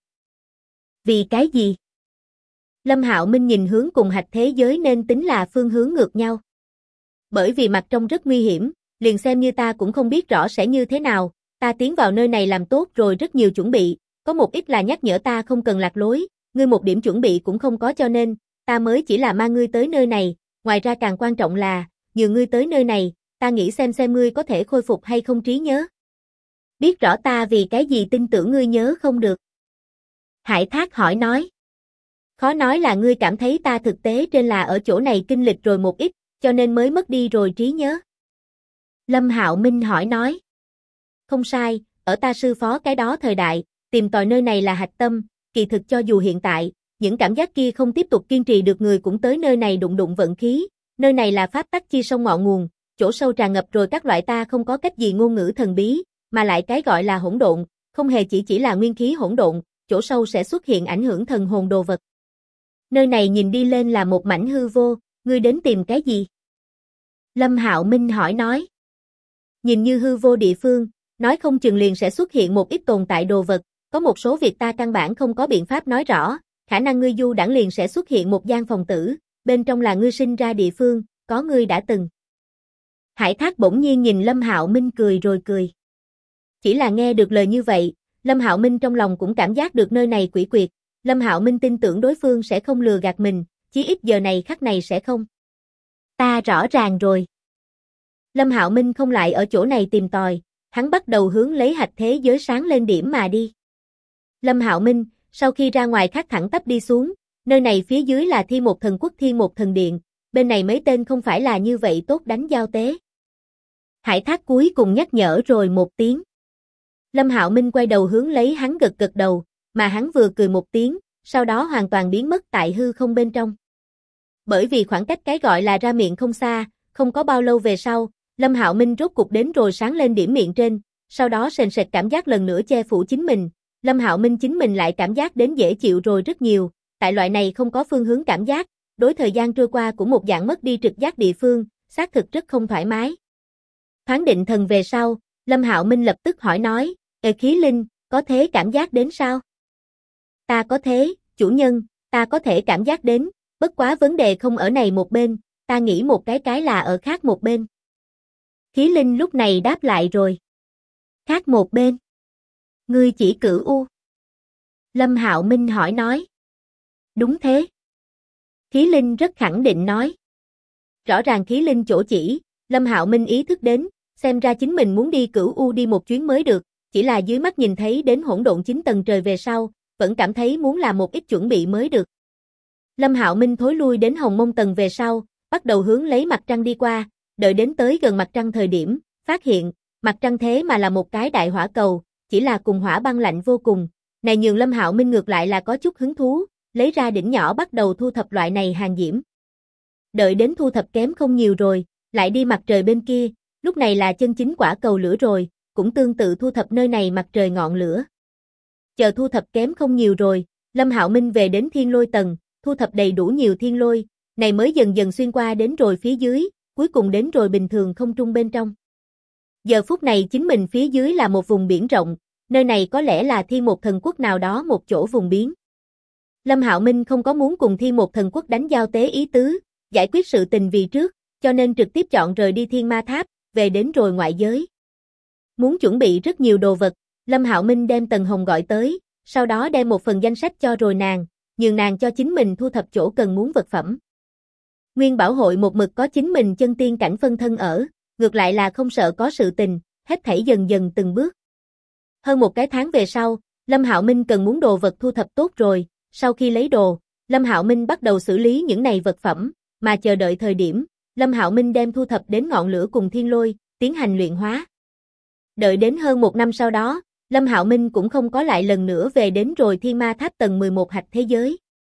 Vì cái gì? Lâm Hạo Minh nhìn hướng cùng hạch thế giới nên tính là phương hướng ngược nhau. Bởi vì mặt trong rất nguy hiểm, liền xem như ta cũng không biết rõ sẽ như thế nào, ta tiến vào nơi này làm tốt rồi rất nhiều chuẩn bị, có một ít là nhắc nhở ta không cần lạc lối, ngươi một điểm chuẩn bị cũng không có cho nên, ta mới chỉ là mang ngươi tới nơi này, ngoài ra càng quan trọng là, nhờ ngươi tới nơi này, ta nghĩ xem ngươi có thể khôi phục hay không trí nhớ. Biết rõ ta vì cái gì tin tưởng ngươi nhớ không được. Hải Thác hỏi nói. Khó nói là ngươi cảm thấy ta thực tế trên là ở chỗ này kinh lịch rồi một ít, cho nên mới mất đi rồi trí nhớ. Lâm Hạo Minh hỏi nói. Không sai, ở ta sư phó cái đó thời đại, tìm tòi nơi này là hạch tâm, kỳ thực cho dù hiện tại, những cảm giác kia không tiếp tục kiên trì được người cũng tới nơi này đụng đụng vận khí, nơi này là pháp tắc chi sông ngọn nguồn, chỗ sâu tràn ngập rồi các loại ta không có cách gì ngôn ngữ thần bí, mà lại cái gọi là hỗn độn, không hề chỉ là nguyên khí hỗn độn, chỗ sâu sẽ xuất hiện ảnh hưởng thần hồn đồ vật. Nơi này nhìn đi lên là một mảnh hư vô, ngươi đến tìm cái gì? Lâm Hạo Minh hỏi nói. Nhìn như hư vô địa phương, nói không chừng liền sẽ xuất hiện một ít tồn tại đồ vật, có một số việc ta căn bản không có biện pháp nói rõ, khả năng ngươi du đãng liền sẽ xuất hiện một gian phòng tử, bên trong là ngươi sinh ra địa phương, có ngươi đã từng. Hải Thác bỗng nhiên nhìn Lâm Hạo Minh cười rồi cười. Chỉ là nghe được lời như vậy, Lâm Hạo Minh trong lòng cũng cảm giác được nơi này quỷ quyệt, Lâm Hạo Minh tin tưởng đối phương sẽ không lừa gạt mình, chí ít giờ này khắc này sẽ không. Ta rõ ràng rồi. Lâm Hạo Minh không lại ở chỗ này tìm tòi, hắn bắt đầu hướng lấy hạch thế giới sáng lên điểm mà đi. Lâm Hạo Minh, sau khi ra ngoài khác thẳng tắp đi xuống, nơi này phía dưới là Thiên Một Thần Quốc Thiên Một Thần Điện, bên này mấy tên không phải là như vậy tốt đánh giao tế. Hải Thác cuối cùng nhắc nhở rồi một tiếng. Lâm Hạo Minh quay đầu hướng lấy hắn gật gật đầu, mà hắn vừa cười một tiếng, sau đó hoàn toàn biến mất tại hư không bên trong. Bởi vì khoảng cách cái gọi là ra miệng không xa, không có bao lâu về sau, Lâm Hạo Minh rốt cục đến rồi sáng lên điểm miệng trên, sau đó sền sệt cảm giác lần nữa che phủ chính mình, Lâm Hạo Minh chính mình lại cảm giác đến dễ chịu rồi rất nhiều, tại loại này không có phương hướng cảm giác, đối thời gian trôi qua của một dạng mất đi trực giác địa phương, xác thực rất không thoải mái. Thoáng định thần về sau, Lâm Hạo Minh lập tức hỏi nói, Khí Linh, có thế cảm giác đến sao? Ta có thế, chủ nhân, ta có thể cảm giác đến, bất quá vấn đề không ở này một bên, ta nghĩ một cái là ở khác một bên. Khí Linh lúc này đáp lại rồi. Khác một bên. Ngươi chỉ Cửu U. Lâm Hạo Minh hỏi nói. Đúng thế. Khí Linh rất khẳng định nói. Rõ ràng Khí Linh chỗ chỉ, Lâm Hạo Minh ý thức đến, xem ra chính mình muốn đi Cửu U đi một chuyến mới được, chỉ là dưới mắt nhìn thấy đến hỗn độn 9 tầng trời về sau, vẫn cảm thấy muốn làm một ít chuẩn bị mới được. Lâm Hạo Minh thối lui đến Hồng Mông tầng về sau, bắt đầu hướng lấy mặt trăng đi qua, đợi đến tới gần mặt trăng thời điểm, phát hiện, mặt trăng thế mà là một cái đại hỏa cầu, chỉ là cùng hỏa băng lạnh vô cùng, này nhường Lâm Hạo Minh ngược lại là có chút hứng thú, lấy ra đỉnh nhỏ bắt đầu thu thập loại này hàng diễm. Đợi đến thu thập kém không nhiều rồi, lại đi mặt trời bên kia, lúc này là chân chính quả cầu lửa rồi, cũng tương tự thu thập nơi này mặt trời ngọn lửa. Chờ thu thập kém không nhiều rồi, Lâm Hạo Minh về đến thiên lôi tầng, thu thập đầy đủ nhiều thiên lôi, này mới dần dần xuyên qua đến rồi phía dưới, cuối cùng đến rồi bình thường không trung bên trong. Giờ phút này chính mình phía dưới là một vùng biển rộng, nơi này có lẽ là Thiên Một Thần Quốc nào đó một chỗ vùng biến. Lâm Hạo Minh không có muốn cùng Thiên Một Thần Quốc đánh giao tế ý tứ, giải quyết sự tình vì trước, cho nên trực tiếp chọn rời đi Thiên Ma Tháp, về đến rồi ngoại giới. Muốn chuẩn bị rất nhiều đồ vật, Lâm Hạo Minh đem Tần Hồng gọi tới, sau đó đem một phần danh sách cho rồi nàng, nhường nàng cho chính mình thu thập chỗ cần muốn vật phẩm. Nguyên Bảo hội một mực có chính mình chân tiên cảnh phân thân ở, ngược lại là không sợ có sự tình, hết thảy dần dần từng bước. Hơn một cái tháng về sau, Lâm Hạo Minh cần muốn đồ vật thu thập tốt rồi, sau khi lấy đồ, Lâm Hạo Minh bắt đầu xử lý những này vật phẩm, mà chờ đợi thời điểm, Lâm Hạo Minh đem thu thập đến ngọn lửa cùng thiên lôi, tiến hành luyện hóa. Đợi đến hơn một năm sau đó, Lâm Hạo Minh cũng không có lại lần nữa về đến rồi Thiên Ma Tháp tầng 11 hạch thế giới.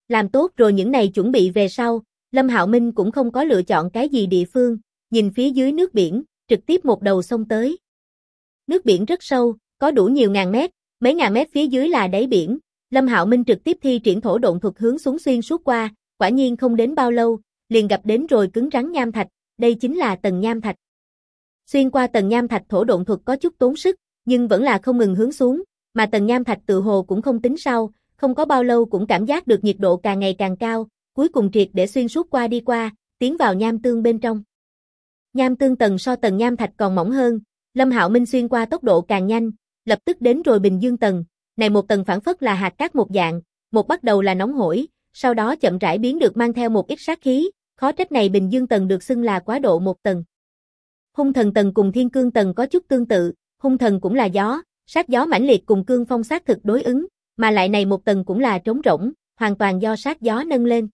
Làm tốt rồi những này chuẩn bị về sau, Lâm Hạo Minh cũng không có lựa chọn cái gì địa phương, nhìn phía dưới nước biển, trực tiếp một đầu xông tới. Nước biển rất sâu, có đủ nhiều ngàn mét, mấy ngàn mét phía dưới là đáy biển, Lâm Hạo Minh trực tiếp thi triển thổ độn thuật hướng xuống xuyên suốt qua, quả nhiên không đến bao lâu, liền gặp đến rồi cứng rắn nham thạch, đây chính là tầng nham thạch. Xuyên qua tầng nham thạch thổ độn thuật có chút tốn sức, nhưng vẫn là không ngừng hướng xuống, mà tầng nham thạch tự hồ cũng không tính sau, không có bao lâu cũng cảm giác được nhiệt độ càng ngày càng cao, cuối cùng triệt để xuyên suốt qua đi qua, tiến vào nham tương bên trong. Nham tương tầng so tầng nham thạch còn mỏng hơn, Lâm Hạo Minh xuyên qua tốc độ càng nhanh, lập tức đến rồi Bình Dương tầng, này một tầng phản phất là hạt cát một dạng, một bắt đầu là nóng hổi, sau đó chậm rãi biến được mang theo một ít sát khí, khó trách này Bình Dương tầng được xưng là quá độ một tầng. Hung thần tầng cùng Thiên Cương tầng có chút tương tự, hung thần cũng là gió, sát gió mãnh liệt cùng cương phong sát thực đối ứng, mà lại này một tầng cũng là trống rỗng, hoàn toàn do sát gió nâng lên.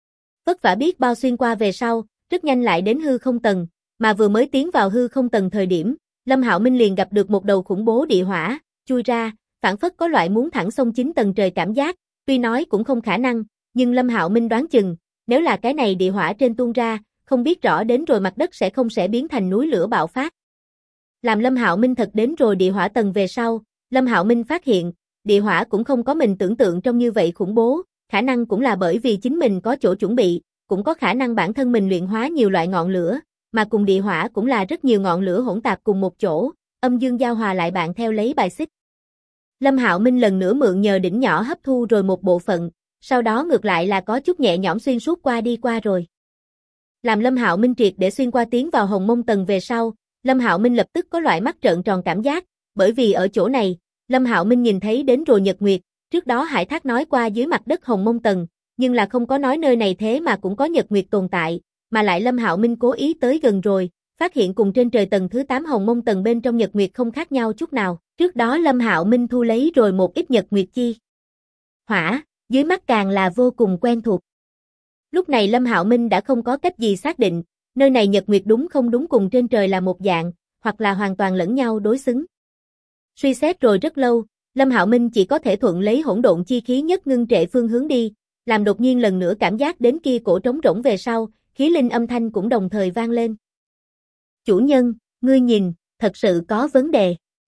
Vất vả biết bao xuyên qua về sau, rất nhanh lại đến hư không tầng, mà vừa mới tiến vào hư không tầng thời điểm, Lâm Hạo Minh liền gặp được một đầu khủng bố địa hỏa, chui ra, phản phất có loại muốn thẳng xông 9 tầng trời cảm giác, tuy nói cũng không khả năng, nhưng Lâm Hạo Minh đoán chừng, nếu là cái này địa hỏa trên tuôn ra, không biết rõ đến rồi mặt đất sẽ không sẽ biến thành núi lửa bạo phát. Làm Lâm Hạo Minh thật đến rồi địa hỏa tầng về sau, Lâm Hạo Minh phát hiện, địa hỏa cũng không có mình tưởng tượng trong như vậy khủng bố, khả năng cũng là bởi vì chính mình có chỗ chuẩn bị, cũng có khả năng bản thân mình luyện hóa nhiều loại ngọn lửa, mà cùng địa hỏa cũng là rất nhiều ngọn lửa hỗn tạp cùng một chỗ, âm dương giao hòa lại bạn theo lấy bài xích. Lâm Hạo Minh lần nữa mượn nhờ đỉnh nhỏ hấp thu rồi một bộ phận, sau đó ngược lại là có chút nhẹ nhõm xuyên suốt qua đi qua rồi. Làm Lâm Hạo Minh triệt để xuyên qua tiến vào Hồng Mông tầng về sau, Lâm Hạo Minh lập tức có loại mắt trợn tròn cảm giác, bởi vì ở chỗ này, Lâm Hạo Minh nhìn thấy đến rồi nhật nguyệt, trước đó Hải Thác nói qua dưới mặt đất Hồng Mông tầng, nhưng là không có nói nơi này thế mà cũng có nhật nguyệt tồn tại, mà lại Lâm Hạo Minh cố ý tới gần rồi, phát hiện cùng trên trời tầng thứ 8 Hồng Mông tầng bên trong nhật nguyệt không khác nhau chút nào, trước đó Lâm Hạo Minh thu lấy rồi một ít nhật nguyệt chi hỏa, dưới mắt càng là vô cùng quen thuộc. Lúc này Lâm Hạo Minh đã không có cách gì xác định, nơi này nhật nguyệt đúng không đúng cùng trên trời là một dạng, hoặc là hoàn toàn lẫn nhau đối xứng. Suy xét rồi rất lâu, Lâm Hạo Minh chỉ có thể thuận lấy hỗn độn chi khí nhất ngưng trệ phương hướng đi, làm đột nhiên lần nữa cảm giác đến kia cổ trống rỗng về sau, khí linh âm thanh cũng đồng thời vang lên. Chủ nhân, ngươi nhìn, thật sự có vấn đề.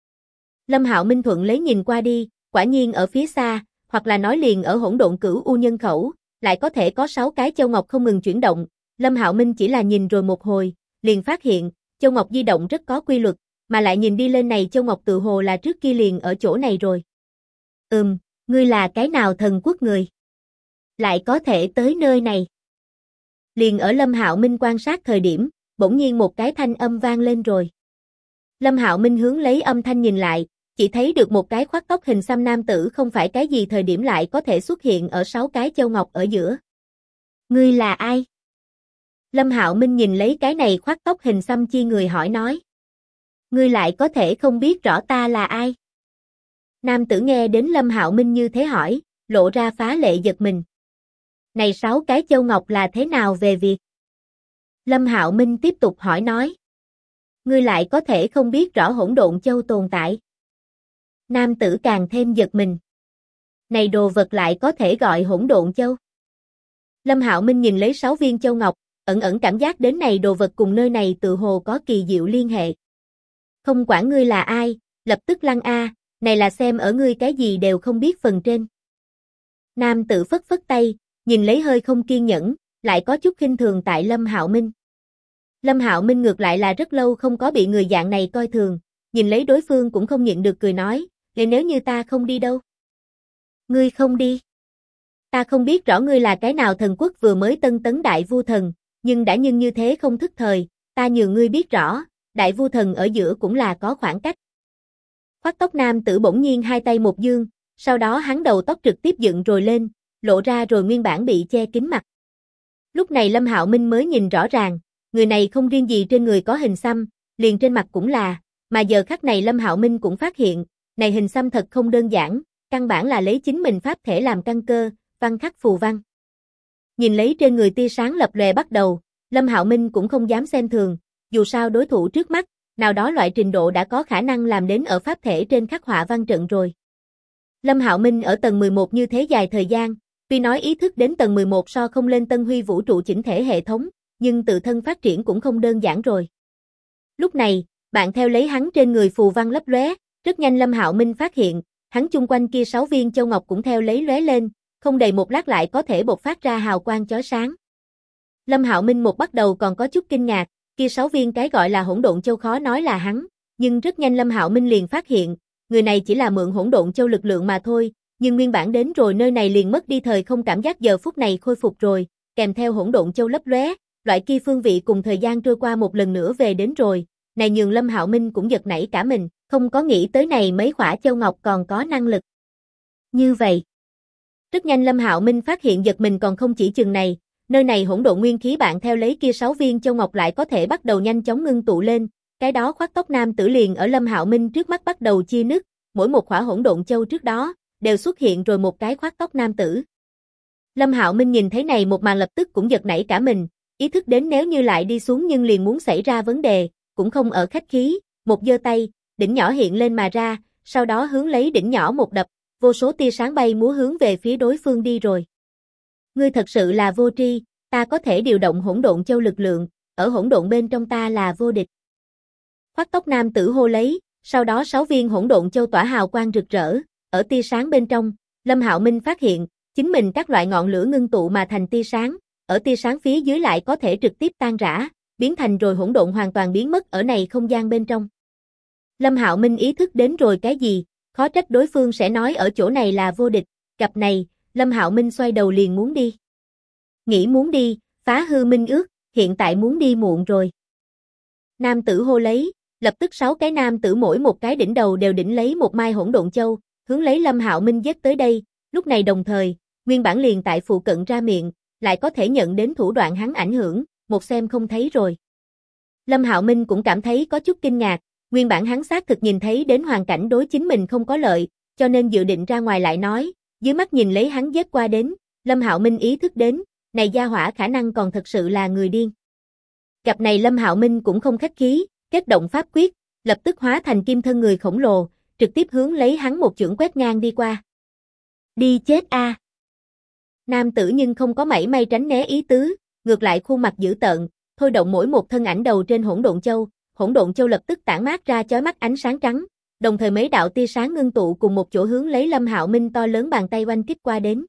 Lâm Hạo Minh thuận lấy nhìn qua đi, quả nhiên ở phía xa, hoặc là nói liền ở hỗn độn cửu u nhân khẩu, lại có thể có 6 cái châu ngọc không ngừng chuyển động. Lâm Hạo Minh chỉ là nhìn rồi một hồi, liền phát hiện, châu ngọc di động rất có quy luật, mà lại nhìn đi lên này châu ngọc tự hồ là trước kia liền ở chỗ này rồi. Ngươi là cái nào thần quốc người? Lại có thể tới nơi này. Liền ở Lâm Hạo Minh quan sát thời điểm, bỗng nhiên một cái thanh âm vang lên rồi. Lâm Hạo Minh hướng lấy âm thanh nhìn lại, chỉ thấy được một cái khoác tóc hình xăm nam tử không phải cái gì thời điểm lại có thể xuất hiện ở 6 cái châu ngọc ở giữa. Ngươi là ai? Lâm Hạo Minh nhìn lấy cái này khoác tóc hình xăm chi người hỏi nói. Ngươi lại có thể không biết rõ ta là ai? Nam tử nghe đến Lâm Hạo Minh như thế hỏi, lộ ra phá lệ giật mình. Này 6 cái châu ngọc là thế nào về việc? Lâm Hạo Minh tiếp tục hỏi nói. Ngươi lại có thể không biết rõ hỗn độn châu tồn tại? Nam tử càng thêm giật mình. Này đồ vật lại có thể gọi hỗn độn châu? Lâm Hạo Minh nhìn lấy 6 viên châu ngọc, ẩn ẩn cảm giác đến này đồ vật cùng nơi này tự hồ có kỳ diệu liên hệ. Không quản ngươi là ai, lập tức lăn a, này là xem ở ngươi cái gì đều không biết phần trên. Nam tử phất phất tay, nhìn lấy hơi không kiên nhẫn, lại có chút khinh thường tại Lâm Hạo Minh. Lâm Hạo Minh ngược lại là rất lâu không có bị người dạng này coi thường, nhìn lấy đối phương cũng không nhịn được cười nói, vậy nếu như ta không đi đâu? Ngươi không đi? Ta không biết rõ ngươi là cái nào thần quốc vừa mới tân tấn đại vu thần, nhưng đã như thế không thức thời, ta nhường ngươi biết rõ, đại vu thần ở giữa cũng là có khoảng cách. Khoác tóc nam tử bỗng nhiên hai tay một dương, sau đó hắn đầu tóc trực tiếp dựng rồi lên, lộ ra rồi nguyên bản bị che kín mặt. Lúc này Lâm Hạo Minh mới nhìn rõ ràng, người này không riêng gì trên người có hình xăm, liền trên mặt cũng là, mà giờ khắc này Lâm Hạo Minh cũng phát hiện, này hình xăm thật không đơn giản, căn bản là lấy chính mình pháp thể làm căn cơ, văn khắc phù văn. Nhìn lấy trên người tia sáng lập lòe bắt đầu, Lâm Hạo Minh cũng không dám xem thường, dù sao đối thủ trước mắt, nào đó loại trình độ đã có khả năng làm đến ở pháp thể trên khắc họa văn trận rồi. Lâm Hạo Minh ở tầng 11 như thế dài thời gian, Tuy nói ý thức đến tầng 11 so không lên Tân Huy vũ trụ chỉnh thể hệ thống, nhưng tự thân phát triển cũng không đơn giản rồi. Lúc này, bạn theo lấy hắn trên người phù văn lấp lóe, rất nhanh Lâm Hạo Minh phát hiện, hắn chung quanh kia 6 viên châu ngọc cũng theo lấy lóe lên, không đầy một lát lại có thể bộc phát ra hào quang chói sáng. Lâm Hạo Minh một bắt đầu còn có chút kinh ngạc, kia 6 viên cái gọi là hỗn độn châu khó nói là hắn, nhưng rất nhanh Lâm Hạo Minh liền phát hiện, người này chỉ là mượn hỗn độn châu lực lượng mà thôi, nhưng nguyên bản đến rồi nơi này liền mất đi thời không cảm giác giờ phút này khôi phục rồi, kèm theo hỗn độn châu lấp lóe, loại kia phương vị cùng thời gian trôi qua một lần nữa về đến rồi, này nhường Lâm Hạo Minh cũng giật nảy cả mình, không có nghĩ tới này mấy khỏa châu ngọc còn có năng lực như vậy. Rất nhanh Lâm Hạo Minh phát hiện giật mình còn không chỉ chừng này, nơi này hỗn độn nguyên khí bạn theo lấy kia 6 viên châu ngọc lại có thể bắt đầu nhanh chóng ngưng tụ lên, cái đó khoác tóc nam tử liền ở Lâm Hạo Minh trước mắt bắt đầu chia nứt, mỗi một khỏa hỗn độn châu trước đó đều xuất hiện rồi một cái khoác tóc nam tử. Lâm Hạo Minh nhìn thấy này một màn lập tức cũng giật nảy cả mình, ý thức đến nếu như lại đi xuống nhưng liền muốn xảy ra vấn đề, cũng không ở khách khí, một giơ tay, đỉnh nhỏ hiện lên mà ra, sau đó hướng lấy đỉnh nhỏ một đập, vô số tia sáng bay múa hướng về phía đối phương đi rồi. Ngươi thật sự là vô tri, ta có thể điều động hỗn độn châu lực lượng, ở hỗn độn bên trong ta là vô địch. Khoác tóc nam tử hô lấy, sau đó 6 viên hỗn độn châu tỏa hào quang rực rỡ, ở tia sáng bên trong, Lâm Hạo Minh phát hiện, chính mình các loại ngọn lửa ngưng tụ mà thành tia sáng, ở tia sáng phía dưới lại có thể trực tiếp tan rã, biến thành rồi hỗn độn hoàn toàn biến mất ở này không gian bên trong. Lâm Hạo Minh ý thức đến rồi cái gì, khó trách đối phương sẽ nói ở chỗ này là vô địch, gặp này, Lâm Hạo Minh xoay đầu liền muốn đi. Nghĩ muốn đi, phá hư minh ước, hiện tại muốn đi muộn rồi. Nam tử hô lấy, lập tức 6 cái nam tử mỗi một cái đỉnh đầu đều đỉnh lấy một mai hỗn độn châu, hướng lấy Lâm Hạo Minh giết tới đây, lúc này đồng thời, nguyên bản liền tại phụ cận ra miệng, lại có thể nhận đến thủ đoạn hắn ảnh hưởng, một xem không thấy rồi. Lâm Hạo Minh cũng cảm thấy có chút kinh ngạc, nguyên bản hắn xác thực nhìn thấy đến hoàn cảnh đối chính mình không có lợi, cho nên dự định ra ngoài lại nói, dưới mắt nhìn lấy hắn giết qua đến, Lâm Hạo Minh ý thức đến, này gia hỏa khả năng còn thật sự là người điên. Gặp này Lâm Hạo Minh cũng không khách khí, kết động pháp quyết, lập tức hóa thành kim thân người khổng lồ, trực tiếp hướng lấy hắn một chưởng quét ngang đi qua. Đi chết a! Nam tử nhưng không có mảy may tránh né ý tứ, ngược lại khuôn mặt dữ tợn, thôi động mỗi một thân ảnh đầu trên hỗn độn châu lập tức tản mát ra chói mắt ánh sáng trắng, đồng thời mấy đạo tia sáng ngưng tụ cùng một chỗ hướng lấy Lâm Hạo Minh to lớn bàn tay oanh kích qua đến.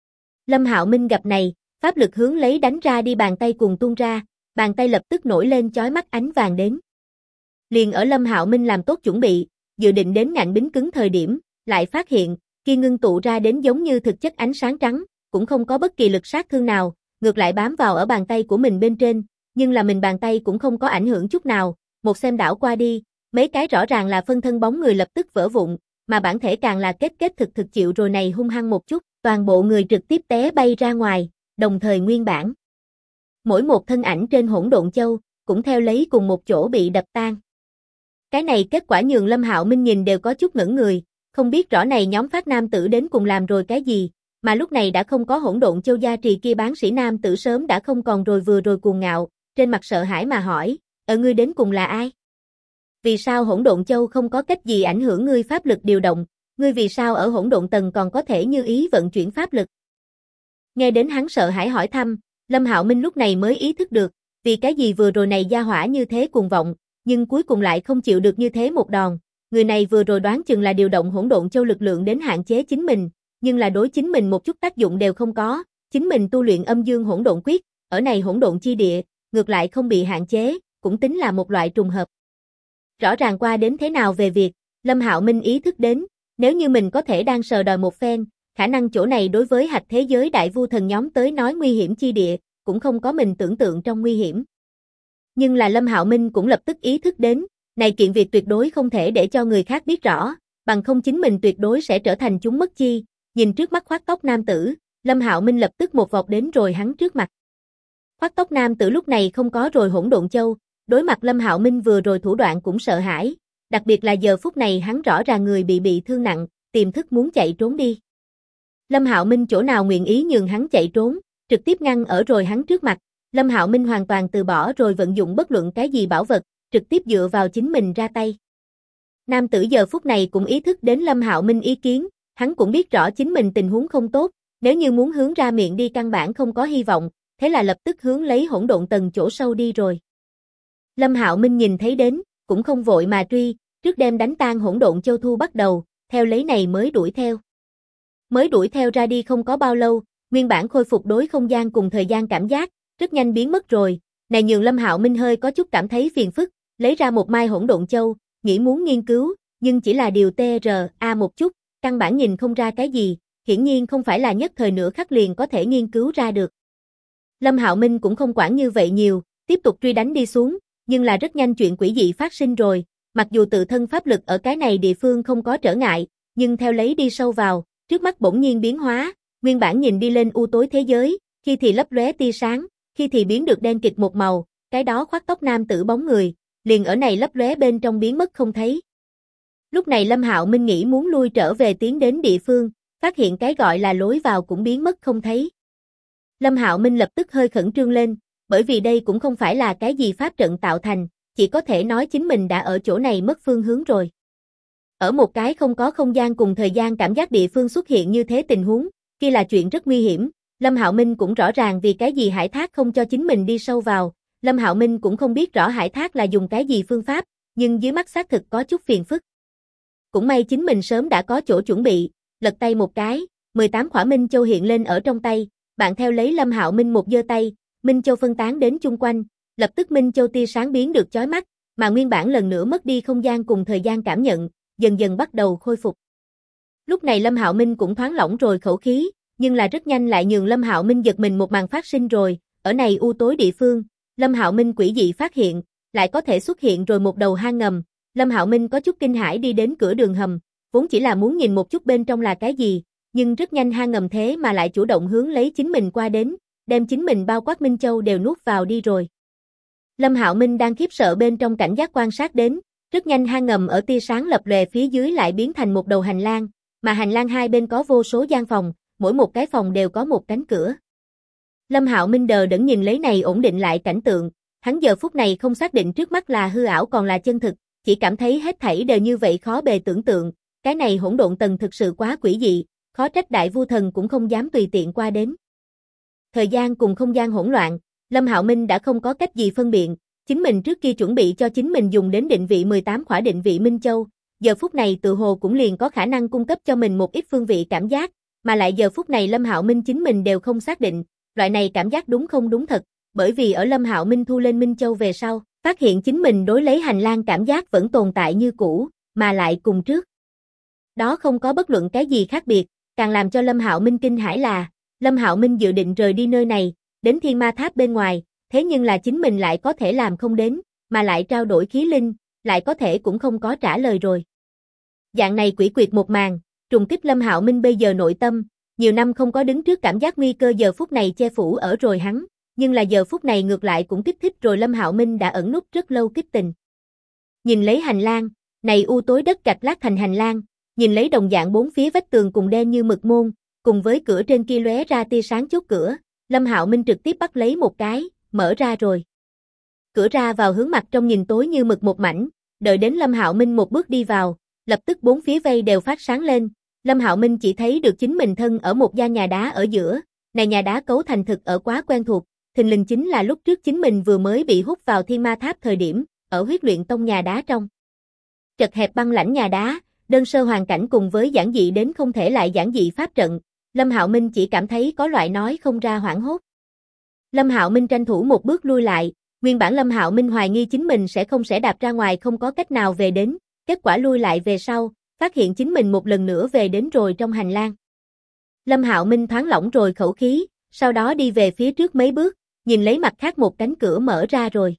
Lâm Hạo Minh gặp này, pháp lực hướng lấy đánh ra đi bàn tay cùng tung ra, bàn tay lập tức nổi lên chói mắt ánh vàng đến. Liền ở Lâm Hạo Minh làm tốt chuẩn bị, dự định đến ngạnh bính cứng thời điểm, lại phát hiện, kia ngưng tụ ra đến giống như thực chất ánh sáng trắng, cũng không có bất kỳ lực sát thương nào, ngược lại bám vào ở bàn tay của mình bên trên, nhưng là mình bàn tay cũng không có ảnh hưởng chút nào, một xem đảo qua đi, mấy cái rõ ràng là phân thân bóng người lập tức vỡ vụn, mà bản thể càng là kết thực chịu rồi này hung hăng một chút, toàn bộ người trực tiếp té bay ra ngoài, đồng thời nguyên bản. Mỗi một thân ảnh trên hỗn độn châu, cũng theo lấy cùng một chỗ bị đập tan. Cái này kết quả nhường Lâm Hạo Minh nhìn đều có chút ngẩn người, không biết rõ này nhóm phát nam tử đến cùng làm rồi cái gì, mà lúc này đã không có hỗn độn châu gia trì kia bán sĩ nam tử sớm đã không còn rồi vừa rồi cuồng ngạo, trên mặt sợ hãi mà hỏi, ngươi đến cùng là ai? Vì sao hỗn độn châu không có cách gì ảnh hưởng ngươi pháp lực điều động, ngươi vì sao ở hỗn độn tầng còn có thể như ý vận chuyển pháp lực? Nghe đến hắn sợ hãi hỏi thăm, Lâm Hạo Minh lúc này mới ý thức được, vì cái gì vừa rồi này gia hỏa như thế cuồng vọng, nhưng cuối cùng lại không chịu được như thế một đòn, người này vừa rồi đoán chừng là điều động hỗn độn châu lực lượng đến hạn chế chính mình, nhưng là đối chính mình một chút tác dụng đều không có, chính mình tu luyện âm dương hỗn độn quyết, ở này hỗn độn chi địa, ngược lại không bị hạn chế, cũng tính là một loại trùng hợp. Rõ ràng qua đến thế nào về việc, Lâm Hạo Minh ý thức đến, nếu như mình có thể đang sờ đòi một phen, khả năng chỗ này đối với hạch thế giới đại vu thần nhóm tới nói nguy hiểm chi địa, cũng không có mình tưởng tượng trong nguy hiểm. Nhưng là Lâm Hạo Minh cũng lập tức ý thức đến, này kiện việc tuyệt đối không thể để cho người khác biết rõ, bằng không chính mình tuyệt đối sẽ trở thành chúng mất chi. Nhìn trước mắt khoác tóc nam tử, Lâm Hạo Minh lập tức một vọt đến rồi hắn trước mặt. Khoác tóc nam tử lúc này không có rồi hỗn độn châu, đối mặt Lâm Hạo Minh vừa rồi thủ đoạn cũng sợ hãi, đặc biệt là giờ phút này hắn rõ ràng người bị thương nặng, tiềm thức muốn chạy trốn đi. Lâm Hạo Minh chỗ nào nguyện ý nhường hắn chạy trốn, trực tiếp ngăn ở rồi hắn trước mặt, Lâm Hạo Minh hoàn toàn từ bỏ rồi vận dụng bất luận cái gì bảo vật, trực tiếp dựa vào chính mình ra tay. Nam tử giờ phút này cũng ý thức đến Lâm Hạo Minh ý kiến, hắn cũng biết rõ chính mình tình huống không tốt, Nếu như muốn hướng ra miệng đi căn bản không có hy vọng, thế là lập tức hướng lấy hỗn độn tầng chỗ sâu đi rồi. Lâm Hạo Minh nhìn thấy đến, cũng không vội mà truy, trước đem đánh tan hỗn độn châu thu bắt đầu, theo lấy này mới đuổi theo. Mới đuổi theo ra đi không có bao lâu, nguyên bản khôi phục đối không gian cùng thời gian cảm giác, rất nhanh biến mất rồi, này nhường Lâm Hạo Minh hơi có chút cảm thấy phiền phức, lấy ra một mai hỗn độn châu, nghĩ muốn nghiên cứu, nhưng chỉ là điều TRA một chút, căn bản nhìn không ra cái gì, hiển nhiên không phải là nhất thời nửa khắc liền có thể nghiên cứu ra được. Lâm Hạo Minh cũng không quản như vậy nhiều, tiếp tục truy đánh đi xuống, nhưng là rất nhanh chuyện quỷ dị phát sinh rồi, mặc dù tự thân pháp lực ở cái này địa phương không có trở ngại, nhưng theo lấy đi sâu vào, trước mắt bỗng nhiên biến hóa, nguyên bản nhìn đi lên u tối thế giới, khi thì lấp lóe tia sáng, khi thì biến được đen kịt một màu, cái đó khoác tóc nam tử bóng người, liền ở này lấp lóe bên trong biến mất không thấy. Lúc này Lâm Hạo Minh nghĩ muốn lui trở về tiến đến địa phương, phát hiện cái gọi là lối vào cũng biến mất không thấy. Lâm Hạo Minh lập tức hơi khẩn trương lên, bởi vì đây cũng không phải là cái gì pháp trận tạo thành, chỉ có thể nói chính mình đã ở chỗ này mất phương hướng rồi. Ở một cái không có không gian cùng thời gian cảm giác địa phương xuất hiện như thế tình huống, kia là chuyện rất nguy hiểm. Lâm Hạo Minh cũng rõ ràng vì cái gì Hải Thác không cho chính mình đi sâu vào, Lâm Hạo Minh cũng không biết rõ Hải Thác là dùng cái gì phương pháp, nhưng dưới mắt xác thực có chút phiền phức. Cũng may chính mình sớm đã có chỗ chuẩn bị, lật tay một cái, 18 khỏa Minh Châu hiện lên ở trong tay, bạn theo lấy Lâm Hạo Minh một giơ tay, Minh Châu phân tán đến chung quanh, lập tức Minh Châu tia sáng biến được chói mắt, mà nguyên bản lần nữa mất đi không gian cùng thời gian cảm nhận, dần dần bắt đầu khôi phục. Lúc này Lâm Hạo Minh cũng thoáng lỏng rồi khẩu khí, nhưng là rất nhanh lại nhường Lâm Hạo Minh giật mình một màn phát sinh rồi, ở này u tối địa phương, Lâm Hạo Minh quỷ dị phát hiện, lại có thể xuất hiện rồi một đầu hang ngầm, Lâm Hạo Minh có chút kinh hãi đi đến cửa đường hầm, vốn chỉ là muốn nhìn một chút bên trong là cái gì, nhưng rất nhanh hang ngầm thế mà lại chủ động hướng lấy chính mình qua đến, đem chính mình bao quát Minh Châu đều nuốt vào đi rồi. Lâm Hạo Minh đang khiếp sợ bên trong cảnh giác quan sát đến, rất nhanh hang ngầm ở tia sáng lập lòe phía dưới lại biến thành một đầu hành lang, mà hành lang hai bên có vô số gian phòng, mỗi một cái phòng đều có một cánh cửa. Lâm Hạo Minh đờ đẫn nhìn lấy này ổn định lại cảnh tượng, hắn giờ phút này không xác định trước mắt là hư ảo còn là chân thực, chỉ cảm thấy hết thảy đều như vậy khó bề tưởng tượng, cái này hỗn độn tầng thực sự quá quỷ dị, khó trách Đại Vu Thần cũng không dám tùy tiện qua đến. Thời gian cùng không gian hỗn loạn, Lâm Hạo Minh đã không có cách gì phân biện, chính mình trước kia chuẩn bị cho chính mình dùng đến định vị 18 khỏa định vị Minh Châu, giờ phút này tự hồ cũng liền có khả năng cung cấp cho mình một ít phương vị cảm giác, mà lại giờ phút này Lâm Hạo Minh chính mình đều không xác định, loại này cảm giác đúng không đúng thật, bởi vì ở Lâm Hạo Minh thu lên Minh Châu về sau, phát hiện chính mình đối lấy hành lang cảm giác vẫn tồn tại như cũ, mà lại cùng trước. Đó không có bất luận cái gì khác biệt, càng làm cho Lâm Hạo Minh kinh hãi là, Lâm Hạo Minh dự định rời đi nơi này, đến Thiên Ma Tháp bên ngoài, thế nhưng là chính mình lại có thể làm không đến, mà lại trao đổi khí linh, lại có thể cũng không có trả lời rồi. Dạng này quỷ quyệt một màn, trùng kích Lâm Hạo Minh bây giờ nội tâm, nhiều năm không có đứng trước cảm giác nguy cơ giờ phút này che phủ ở rồi hắn, nhưng là giờ phút này ngược lại cũng kích thích rồi Lâm Hạo Minh đã ẩn nút rất lâu kích tình. Nhìn lấy hành lang, này u tối đất gạch lát thành hành lang, nhìn lấy đồng dạng bốn phía vách tường cùng đen như mực môn, cùng với cửa trên kia lóe ra tia sáng chốt cửa, Lâm Hạo Minh trực tiếp bắt lấy một cái, mở ra rồi. Cửa ra vào hướng mặt trong nhìn tối như mực một mảnh, đợi đến Lâm Hạo Minh một bước đi vào, lập tức bốn phía vây đều phát sáng lên, Lâm Hạo Minh chỉ thấy được chính mình thân ở một gian nhà đá ở giữa, này nhà đá cấu thành thực ở quá quen thuộc, thình lình chính là lúc trước chính mình vừa mới bị hút vào Thiên Ma Tháp thời điểm, ở huyết luyện tông nhà đá trong. Chật hẹp băng lãnh nhà đá, đơn sơ hoàn cảnh cùng với giản dị đến không thể lại giản dị pháp trận, Lâm Hạo Minh chỉ cảm thấy có loại nói không ra hoảng hốt. Lâm Hạo Minh tranh thủ một bước lui lại, nguyên bản Lâm Hạo Minh hoài nghi chính mình sẽ đạp ra ngoài không có cách nào về đến, kết quả lui lại về sau, phát hiện chính mình một lần nữa về đến rồi trong hành lang. Lâm Hạo Minh thoáng lỏng rồi khẩu khí, sau đó đi về phía trước mấy bước, nhìn lấy mặt khác một cánh cửa mở ra rồi.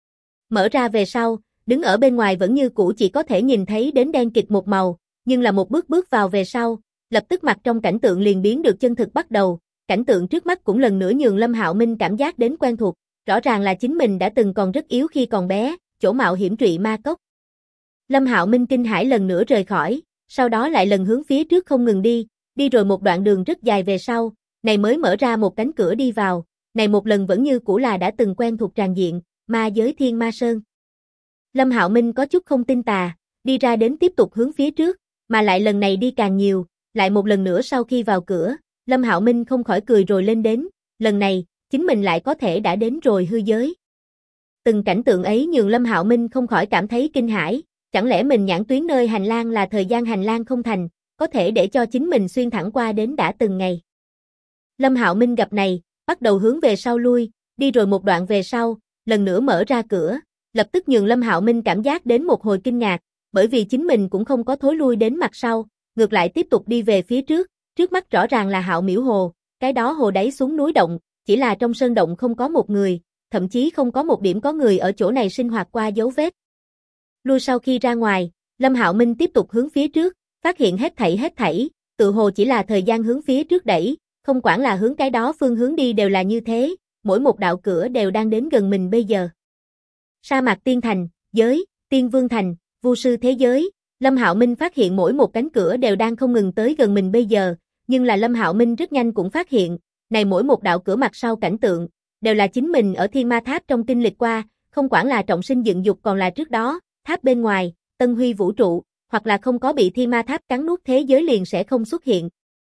Mở ra về sau, đứng ở bên ngoài vẫn như cũ chỉ có thể nhìn thấy đến đen kịt một màu, nhưng là một bước vào về sau, lập tức mặt trong cảnh tượng liền biến được chân thực bắt đầu, cảnh tượng trước mắt cũng lần nữa nhường Lâm Hạo Minh cảm giác đến quen thuộc, rõ ràng là chính mình đã từng còn rất yếu khi còn bé, chỗ mạo hiểm trụy ma cốc. Lâm Hạo Minh kinh hãi lần nữa rời khỏi, sau đó lại lần hướng phía trước không ngừng đi rồi một đoạn đường rất dài về sau, này mới mở ra một cánh cửa đi vào, này một lần vẫn như cũ là đã từng quen thuộc tràn diện, ma giới Thiên Ma Sơn. Lâm Hạo Minh có chút không tin tà, đi ra đến tiếp tục hướng phía trước, mà lại lần này đi càng nhiều, lại một lần nữa sau khi vào cửa, Lâm Hạo Minh không khỏi cười rồi lên đến, lần này, chính mình lại có thể đã đến rồi hư giới. Từng cảnh tượng ấy nhường Lâm Hạo Minh không khỏi cảm thấy kinh hãi, chẳng lẽ mình nhãn tuyến nơi hành lang là thời gian hành lang không thành, có thể để cho chính mình xuyên thẳng qua đến đã từng ngày. Lâm Hạo Minh gặp này, bắt đầu hướng về sau lui, đi rồi một đoạn về sau, lần nữa mở ra cửa, lập tức nhường Lâm Hạo Minh cảm giác đến một hồi kinh ngạc, bởi vì chính mình cũng không có thối lui đến mặt sau, ngược lại tiếp tục đi về phía trước mắt rõ ràng là Hạo Miễu Hồ, cái đó hồ đáy xuống núi động, chỉ là trong sơn động không có một người, thậm chí không có một điểm có người ở chỗ này sinh hoạt qua dấu vết. Lui sau khi ra ngoài, Lâm Hạo Minh tiếp tục hướng phía trước, phát hiện hết thảy, tự hồ chỉ là thời gian hướng phía trước đẩy, không quản là hướng cái đó phương hướng đi đều là như thế, mỗi một đạo cửa đều đang đến gần mình bây giờ. Sa mạc tiên thành, giới, tiên vương thành, vu sư thế giới, Lâm Hạo Minh phát hiện mỗi một cánh cửa đều đang không ngừng tới gần mình bây giờ, nhưng là Lâm Hạo Minh rất nhanh cũng phát hiện, này mỗi một đạo cửa mặt sau cảnh tượng, đều là chính mình ở Thiên Ma Tháp trong kinh lịch qua, không quản là trọng sinh dựng dục còn là trước đó, tháp bên ngoài, Tân Huy vũ trụ, hoặc là không có bị Thiên Ma Tháp cắn nuốt thế giới liền sẽ không xuất hiện.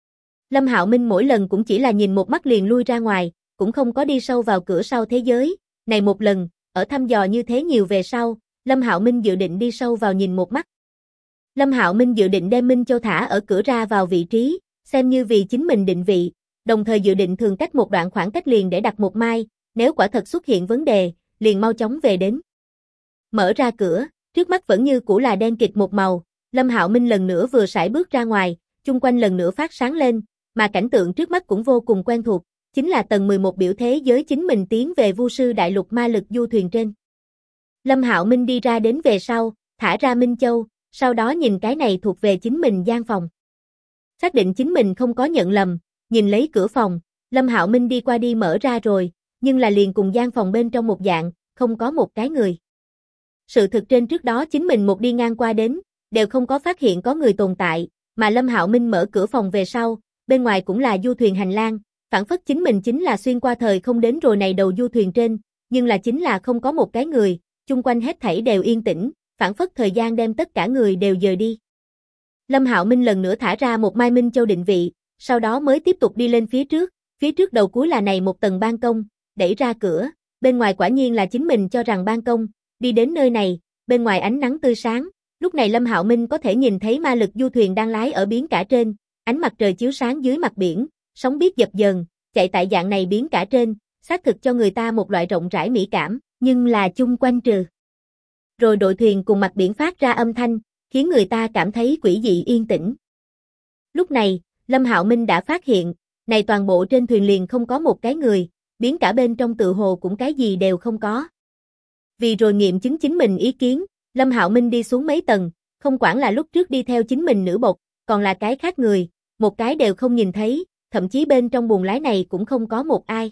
Lâm Hạo Minh mỗi lần cũng chỉ là nhìn một mắt liền lui ra ngoài, cũng không có đi sâu vào cửa sau thế giới, này một lần, ở thăm dò như thế nhiều về sau, Lâm Hạo Minh dự định đi sâu vào nhìn một mắt. Lâm Hạo Minh dự định đem Minh Châu thả ở cửa ra vào vị trí, xem như vì chính mình định vị, đồng thời dự định thường cách một đoạn khoảng cách liền để đặt một mai, nếu quả thật xuất hiện vấn đề, liền mau chóng về đến. Mở ra cửa, trước mắt vẫn như cũ là đen kịt một màu, Lâm Hạo Minh lần nữa vừa sải bước ra ngoài, chung quanh lần nữa phát sáng lên, mà cảnh tượng trước mắt cũng vô cùng quen thuộc, chính là tầng 11 biểu thế giới chính mình tiến về Vu sư đại lục ma lực du thuyền trên. Lâm Hạo Minh đi ra đến về sau, thả ra Minh Châu, sau đó nhìn cái này thuộc về chính mình gian phòng. Xác định chính mình không có nhận lầm, nhìn lấy cửa phòng, Lâm Hạo Minh đi qua đi mở ra rồi, nhưng là liền cùng gian phòng bên trong một dạng, không có một cái người. Sự thực trên trước đó chính mình một đi ngang qua đến, đều không có phát hiện có người tồn tại, mà Lâm Hạo Minh mở cửa phòng về sau, bên ngoài cũng là du thuyền hành lang, phản phất chính mình chính là xuyên qua thời không đến rồi này đầu du thuyền trên, nhưng là chính là không có một cái người, chung quanh hết thảy đều yên tĩnh, phản phất thời gian đem tất cả người đều dời đi. Lâm Hạo Minh lần nữa thả ra một mai Minh Châu định vị, sau đó mới tiếp tục đi lên phía trước đầu cuối là này một tầng ban công, đẩy ra cửa, bên ngoài quả nhiên là chính mình cho rằng ban công, đi đến nơi này, bên ngoài ánh nắng tươi sáng, lúc này Lâm Hạo Minh có thể nhìn thấy ma lực du thuyền đang lái ở biển cả trên, ánh mặt trời chiếu sáng dưới mặt biển, sóng biết dập dờn, chạy tại dạng này biển cả trên, xác thực cho người ta một loại rộng rãi mỹ cảm, nhưng là chung quanh trừ. Rồi đội thuyền cùng mặt biển phát ra âm thanh, khiến người ta cảm thấy quỷ dị yên tĩnh. Lúc này, Lâm Hạo Minh đã phát hiện, này toàn bộ trên thuyền liền không có một cái người, biển cả bên trong tự hồ cũng cái gì đều không có. Vì rồi nghiệm chứng chính mình ý kiến, Lâm Hạo Minh đi xuống mấy tầng, không quản là lúc trước đi theo chính mình nữ bột, còn là cái khác người, một cái đều không nhìn thấy, thậm chí bên trong buồng lái này cũng không có một ai.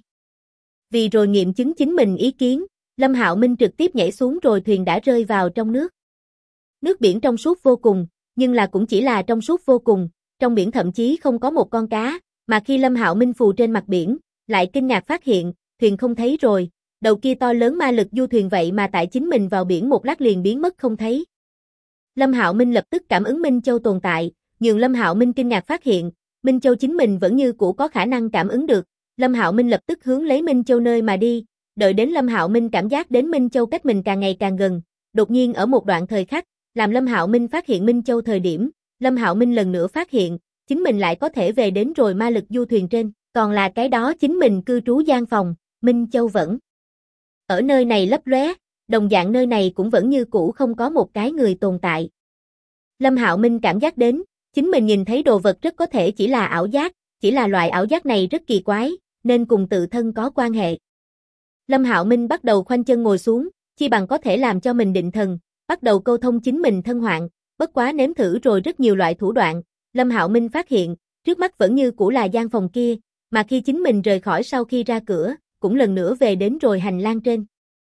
Vì rồi nghiệm chứng chính mình ý kiến, Lâm Hạo Minh trực tiếp nhảy xuống rồi thuyền đã rơi vào trong nước. Nước biển trong suốt vô cùng, nhưng là cũng chỉ là trong suốt vô cùng, trong biển thậm chí không có một con cá, mà khi Lâm Hạo Minh phù trên mặt biển, lại kinh ngạc phát hiện, thuyền không thấy rồi, đầu kia to lớn ma lực du thuyền vậy mà tại chính mình vào biển một lát liền biến mất không thấy. Lâm Hạo Minh lập tức cảm ứng Minh Châu tồn tại, nhường Lâm Hạo Minh kinh ngạc phát hiện, Minh Châu chính mình vẫn như cũ có khả năng cảm ứng được, Lâm Hạo Minh lập tức hướng lấy Minh Châu nơi mà đi, đợi đến Lâm Hạo Minh cảm giác đến Minh Châu cách mình càng ngày càng gần, đột nhiên ở một đoạn thời khắc, làm Lâm Hạo Minh phát hiện Minh Châu thời điểm, Lâm Hạo Minh lần nữa phát hiện, chính mình lại có thể về đến rồi ma lực du thuyền trên, còn là cái đó chính mình cư trú gian phòng, Minh Châu vẫn ở nơi này lấp lóe, đồng dạng nơi này cũng vẫn như cũ không có một cái người tồn tại. Lâm Hạo Minh cảm giác đến, chính mình nhìn thấy đồ vật rất có thể chỉ là ảo giác, chỉ là loại ảo giác này rất kỳ quái, nên cùng tự thân có quan hệ. Lâm Hạo Minh bắt đầu khoanh chân ngồi xuống, chi bằng có thể làm cho mình định thần, bắt đầu câu thông chính mình thân hoạn, bất quá nếm thử rồi rất nhiều loại thủ đoạn, Lâm Hạo Minh phát hiện, trước mắt vẫn như cũ là gian phòng kia, mà khi chính mình rời khỏi sau khi ra cửa, cũng lần nữa về đến rồi hành lang trên.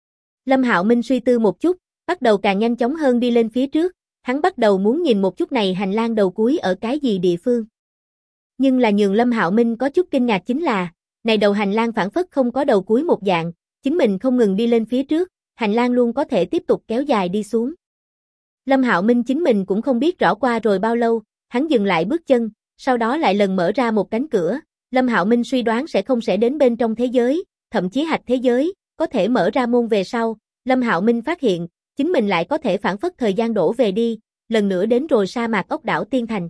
Lâm Hạo Minh suy tư một chút, bắt đầu càng nhanh chóng hơn đi lên phía trước, hắn bắt đầu muốn nhìn một chút này hành lang đầu cuối ở cái gì địa phương. Nhưng là nhường Lâm Hạo Minh có chút kinh ngạc chính là, này đầu hành lang phản phất không có đầu cuối một dạng, chính mình không ngừng đi lên phía trước, hành lang luôn có thể tiếp tục kéo dài đi xuống. Lâm Hạo Minh chính mình cũng không biết rõ qua rồi bao lâu, hắn dừng lại bước chân, sau đó lại lần mở ra một cánh cửa, Lâm Hạo Minh suy đoán sẽ đến bên trong thế giới, thậm chí hạch thế giới, có thể mở ra môn về sau, Lâm Hạo Minh phát hiện, chính mình lại có thể phản phất thời gian đổ về đi, lần nữa đến rồi sa mạc ốc đảo Tiên Thành.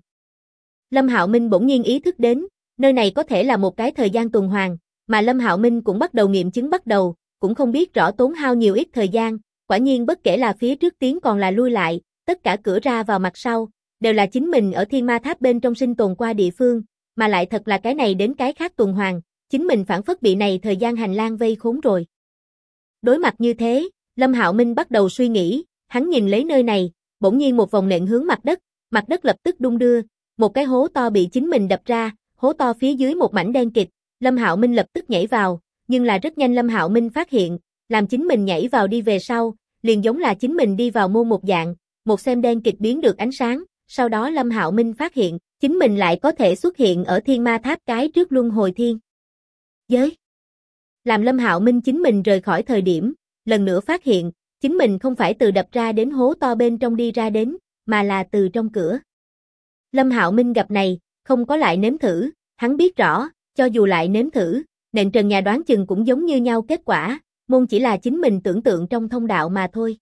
Lâm Hạo Minh bỗng nhiên ý thức đến, nơi này có thể là một cái thời gian tuần hoàn, mà Lâm Hạo Minh cũng bắt đầu nghiệm chứng bắt đầu, cũng không biết rõ tốn hao nhiều ít thời gian, quả nhiên bất kể là phía trước tiến còn là lui lại, tất cả cửa ra vào mặt sau, đều là chính mình ở Thiên Ma Tháp bên trong sinh tồn qua địa phương, mà lại thật là cái này đến cái khác tuần hoàn, chính mình phản phất bị này thời gian hành lang vây khốn rồi. Đối mặt như thế, Lâm Hạo Minh bắt đầu suy nghĩ, hắn nhìn lấy nơi này, bỗng nhiên một vòng nện hướng mặt đất lập tức đung đưa, một cái hố to bị chính mình đập ra, hố to phía dưới một mảnh đen kịt, Lâm Hạo Minh lập tức nhảy vào, nhưng là rất nhanh Lâm Hạo Minh phát hiện, làm chính mình nhảy vào đi về sau, liền giống là chính mình đi vào môn một dạng, một xem đen kịt biến được ánh sáng, sau đó Lâm Hạo Minh phát hiện, chính mình lại có thể xuất hiện ở Thiên Ma Tháp cái trước luân hồi thiên giới. Làm Lâm Hạo Minh chính mình rời khỏi thời điểm, lần nữa phát hiện, chính mình không phải từ đập ra đến hố to bên trong đi ra đến, mà là từ trong cửa. Lâm Hạo Minh gặp này, không có lại nếm thử, hắn biết rõ, cho dù lại nếm thử, nện trần nhà đoán chừng cũng giống như nhau kết quả, môn chỉ là chính mình tưởng tượng trong thông đạo mà thôi.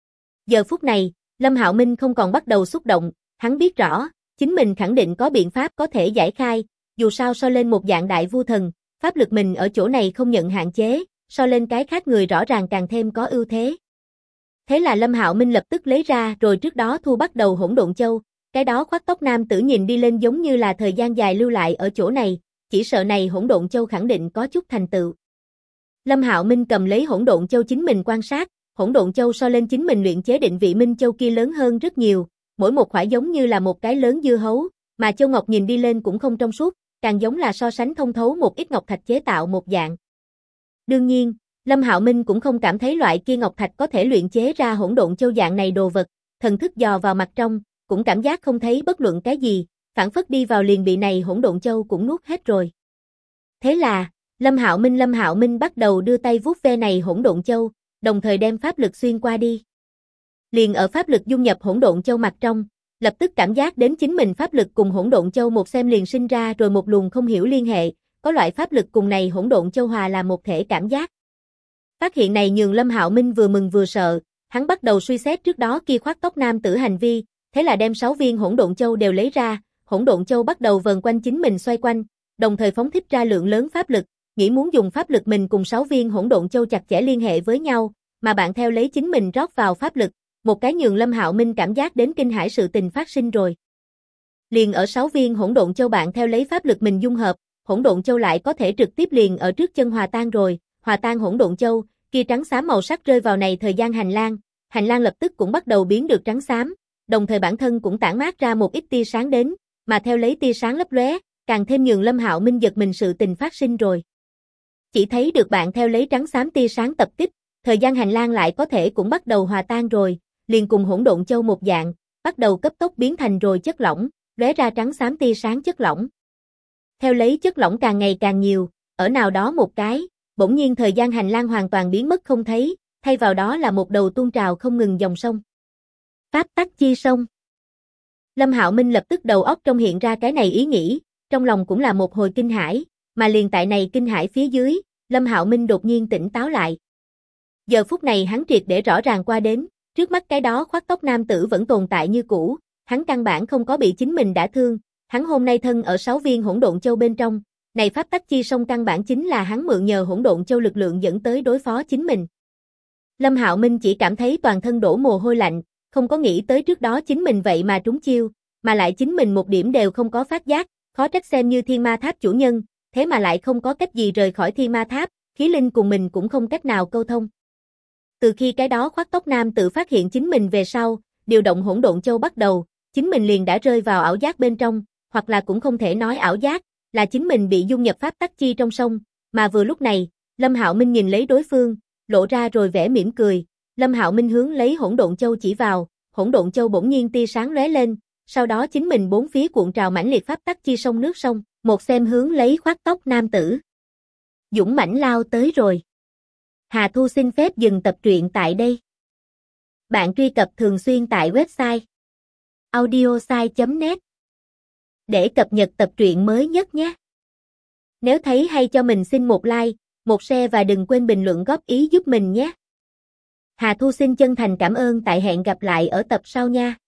Giờ phút này, Lâm Hạo Minh không còn bắt đầu xúc động, hắn biết rõ, chính mình khẳng định có biện pháp có thể giải khai, dù sao so lên một dạng đại vu thần, pháp lực mình ở chỗ này không nhận hạn chế, so lên cái khác người rõ ràng càng thêm có ưu thế. Thế là Lâm Hạo Minh lập tức lấy ra rồi trước đó thu bắt đầu hỗn độn châu, cái đó khoác tóc nam tử nhìn đi lên giống như là thời gian dài lưu lại ở chỗ này, chỉ sợ này hỗn độn châu khẳng định có chút thành tựu. Lâm Hạo Minh cầm lấy hỗn độn châu chính mình quan sát, hỗn độn châu so lên chính mình luyện chế định vị minh châu kia lớn hơn rất nhiều, mỗi một quả giống như là một cái lớn dưa hấu, mà châu ngọc nhìn đi lên cũng không trong suốt, càng giống là so sánh thông thấu một ít ngọc thạch chế tạo một dạng. Đương nhiên, Lâm Hạo Minh cũng không cảm thấy loại kia ngọc thạch có thể luyện chế ra hỗn độn châu dạng này đồ vật, thần thức dò vào mặt trong, cũng cảm giác không thấy bất luận cái gì, phản phất đi vào liền bị này hỗn độn châu cũng nuốt hết rồi. Thế là, Lâm Hạo Minh bắt đầu đưa tay vuốt ve này hỗn độn châu, đồng thời đem pháp lực xuyên qua đi. Liền ở pháp lực dung nhập hỗn độn châu mặt trong, lập tức cảm giác đến chính mình pháp lực cùng hỗn độn châu một xem liền sinh ra rồi một luồng không hiểu liên hệ, có loại pháp lực cùng này hỗn độn châu hòa là một thể cảm giác. Phát hiện này nhường Lâm Hạo Minh vừa mừng vừa sợ, hắn bắt đầu suy xét trước đó kia khoác tóc nam tử hành vi, thế là đem 6 viên hỗn độn châu đều lấy ra, hỗn độn châu bắt đầu vần quanh chính mình xoay quanh, đồng thời phóng thích ra lượng lớn pháp lực, nghĩ muốn dùng pháp lực mình cùng 6 viên hỗn độn châu chặt chẽ liên hệ với nhau, mà bạn theo lấy chính mình rót vào pháp lực, một cái nhường Lâm Hạo Minh cảm giác đến kinh hãi sự tình phát sinh rồi. Liền ở 6 viên hỗn độn châu bạn theo lấy pháp lực mình dung hợp, hỗn độn châu lại có thể trực tiếp liền ở trước chân hòa tan rồi, hòa tan hỗn độn châu, kia trắng xám màu sắc rơi vào này thời gian hành lang lập tức cũng bắt đầu biến được trắng xám, đồng thời bản thân cũng tản mát ra một ít tia sáng đến, mà theo lấy tia sáng lấp lóe, càng thêm nhường Lâm Hạo Minh giật mình sự tình phát sinh rồi. Chỉ thấy được bạn theo lấy trắng xám tia sáng tập kích, thời gian hành lang lại có thể cũng bắt đầu hòa tan rồi, liền cùng hỗn độn châu một dạng, bắt đầu cấp tốc biến thành rồi chất lỏng, lóe ra trắng xám tia sáng chất lỏng. Theo lấy chất lỏng càng ngày càng nhiều, ở nào đó một cái, bỗng nhiên thời gian hành lang hoàn toàn biến mất không thấy, thay vào đó là một đầu tuôn trào không ngừng dòng sông. Pháp tắc chi sông. Lâm Hạo Minh lập tức đầu óc trong hiện ra cái này ý nghĩ, trong lòng cũng là một hồi kinh hãi, mà liền tại này kinh hãi phía dưới, Lâm Hạo Minh đột nhiên tỉnh táo lại. Giờ phút này hắn triệt để rõ ràng qua đến, trước mắt cái đó khoác tóc nam tử vẫn tồn tại như cũ, hắn căn bản không có bị chính mình đả thương, hắn hôm nay thân ở 6 viên hỗn độn châu bên trong, này pháp tắc chi sông căn bản chính là hắn mượn nhờ hỗn độn châu lực lượng dẫn tới đối phó chính mình. Lâm Hạo Minh chỉ cảm thấy toàn thân đổ mồ hôi lạnh, không có nghĩ tới trước đó chính mình vậy mà trúng chiêu, mà lại chính mình một điểm đều không có phát giác, khó trách xem như Thiên Ma Tháp chủ nhân, thế mà lại không có cách gì rời khỏi Thiên Ma Tháp, khí linh cùng mình cũng không cách nào câu thông. Từ khi cái đó khoác tóc nam tự phát hiện chính mình về sau, điều động hỗn độn châu bắt đầu, chính mình liền đã rơi vào ảo giác bên trong, hoặc là cũng không thể nói ảo giác, là chính mình bị dung nhập pháp tắc chi trong sông, mà vừa lúc này, Lâm Hạo Minh nhìn lấy đối phương, lộ ra rồi vẻ mỉm cười, Lâm Hạo Minh hướng lấy hỗn độn châu chỉ vào, hỗn độn châu bỗng nhiên tia sáng lóe lên, sau đó chính mình bốn phía cuộn trào mãnh liệt pháp tắc chi sông nước sông, một xem hướng lấy khoác tóc nam tử. Dũng mãnh lao tới rồi. Hà Thu xin phép dừng tập truyện tại đây. Bạn truy cập thường xuyên tại website audiosai.net để cập nhật tập truyện mới nhất nhé. Nếu thấy hay cho mình xin một like, một share và đừng quên bình luận góp ý giúp mình nhé. Hà Thu xin chân thành cảm ơn tại hẹn gặp lại ở tập sau nha.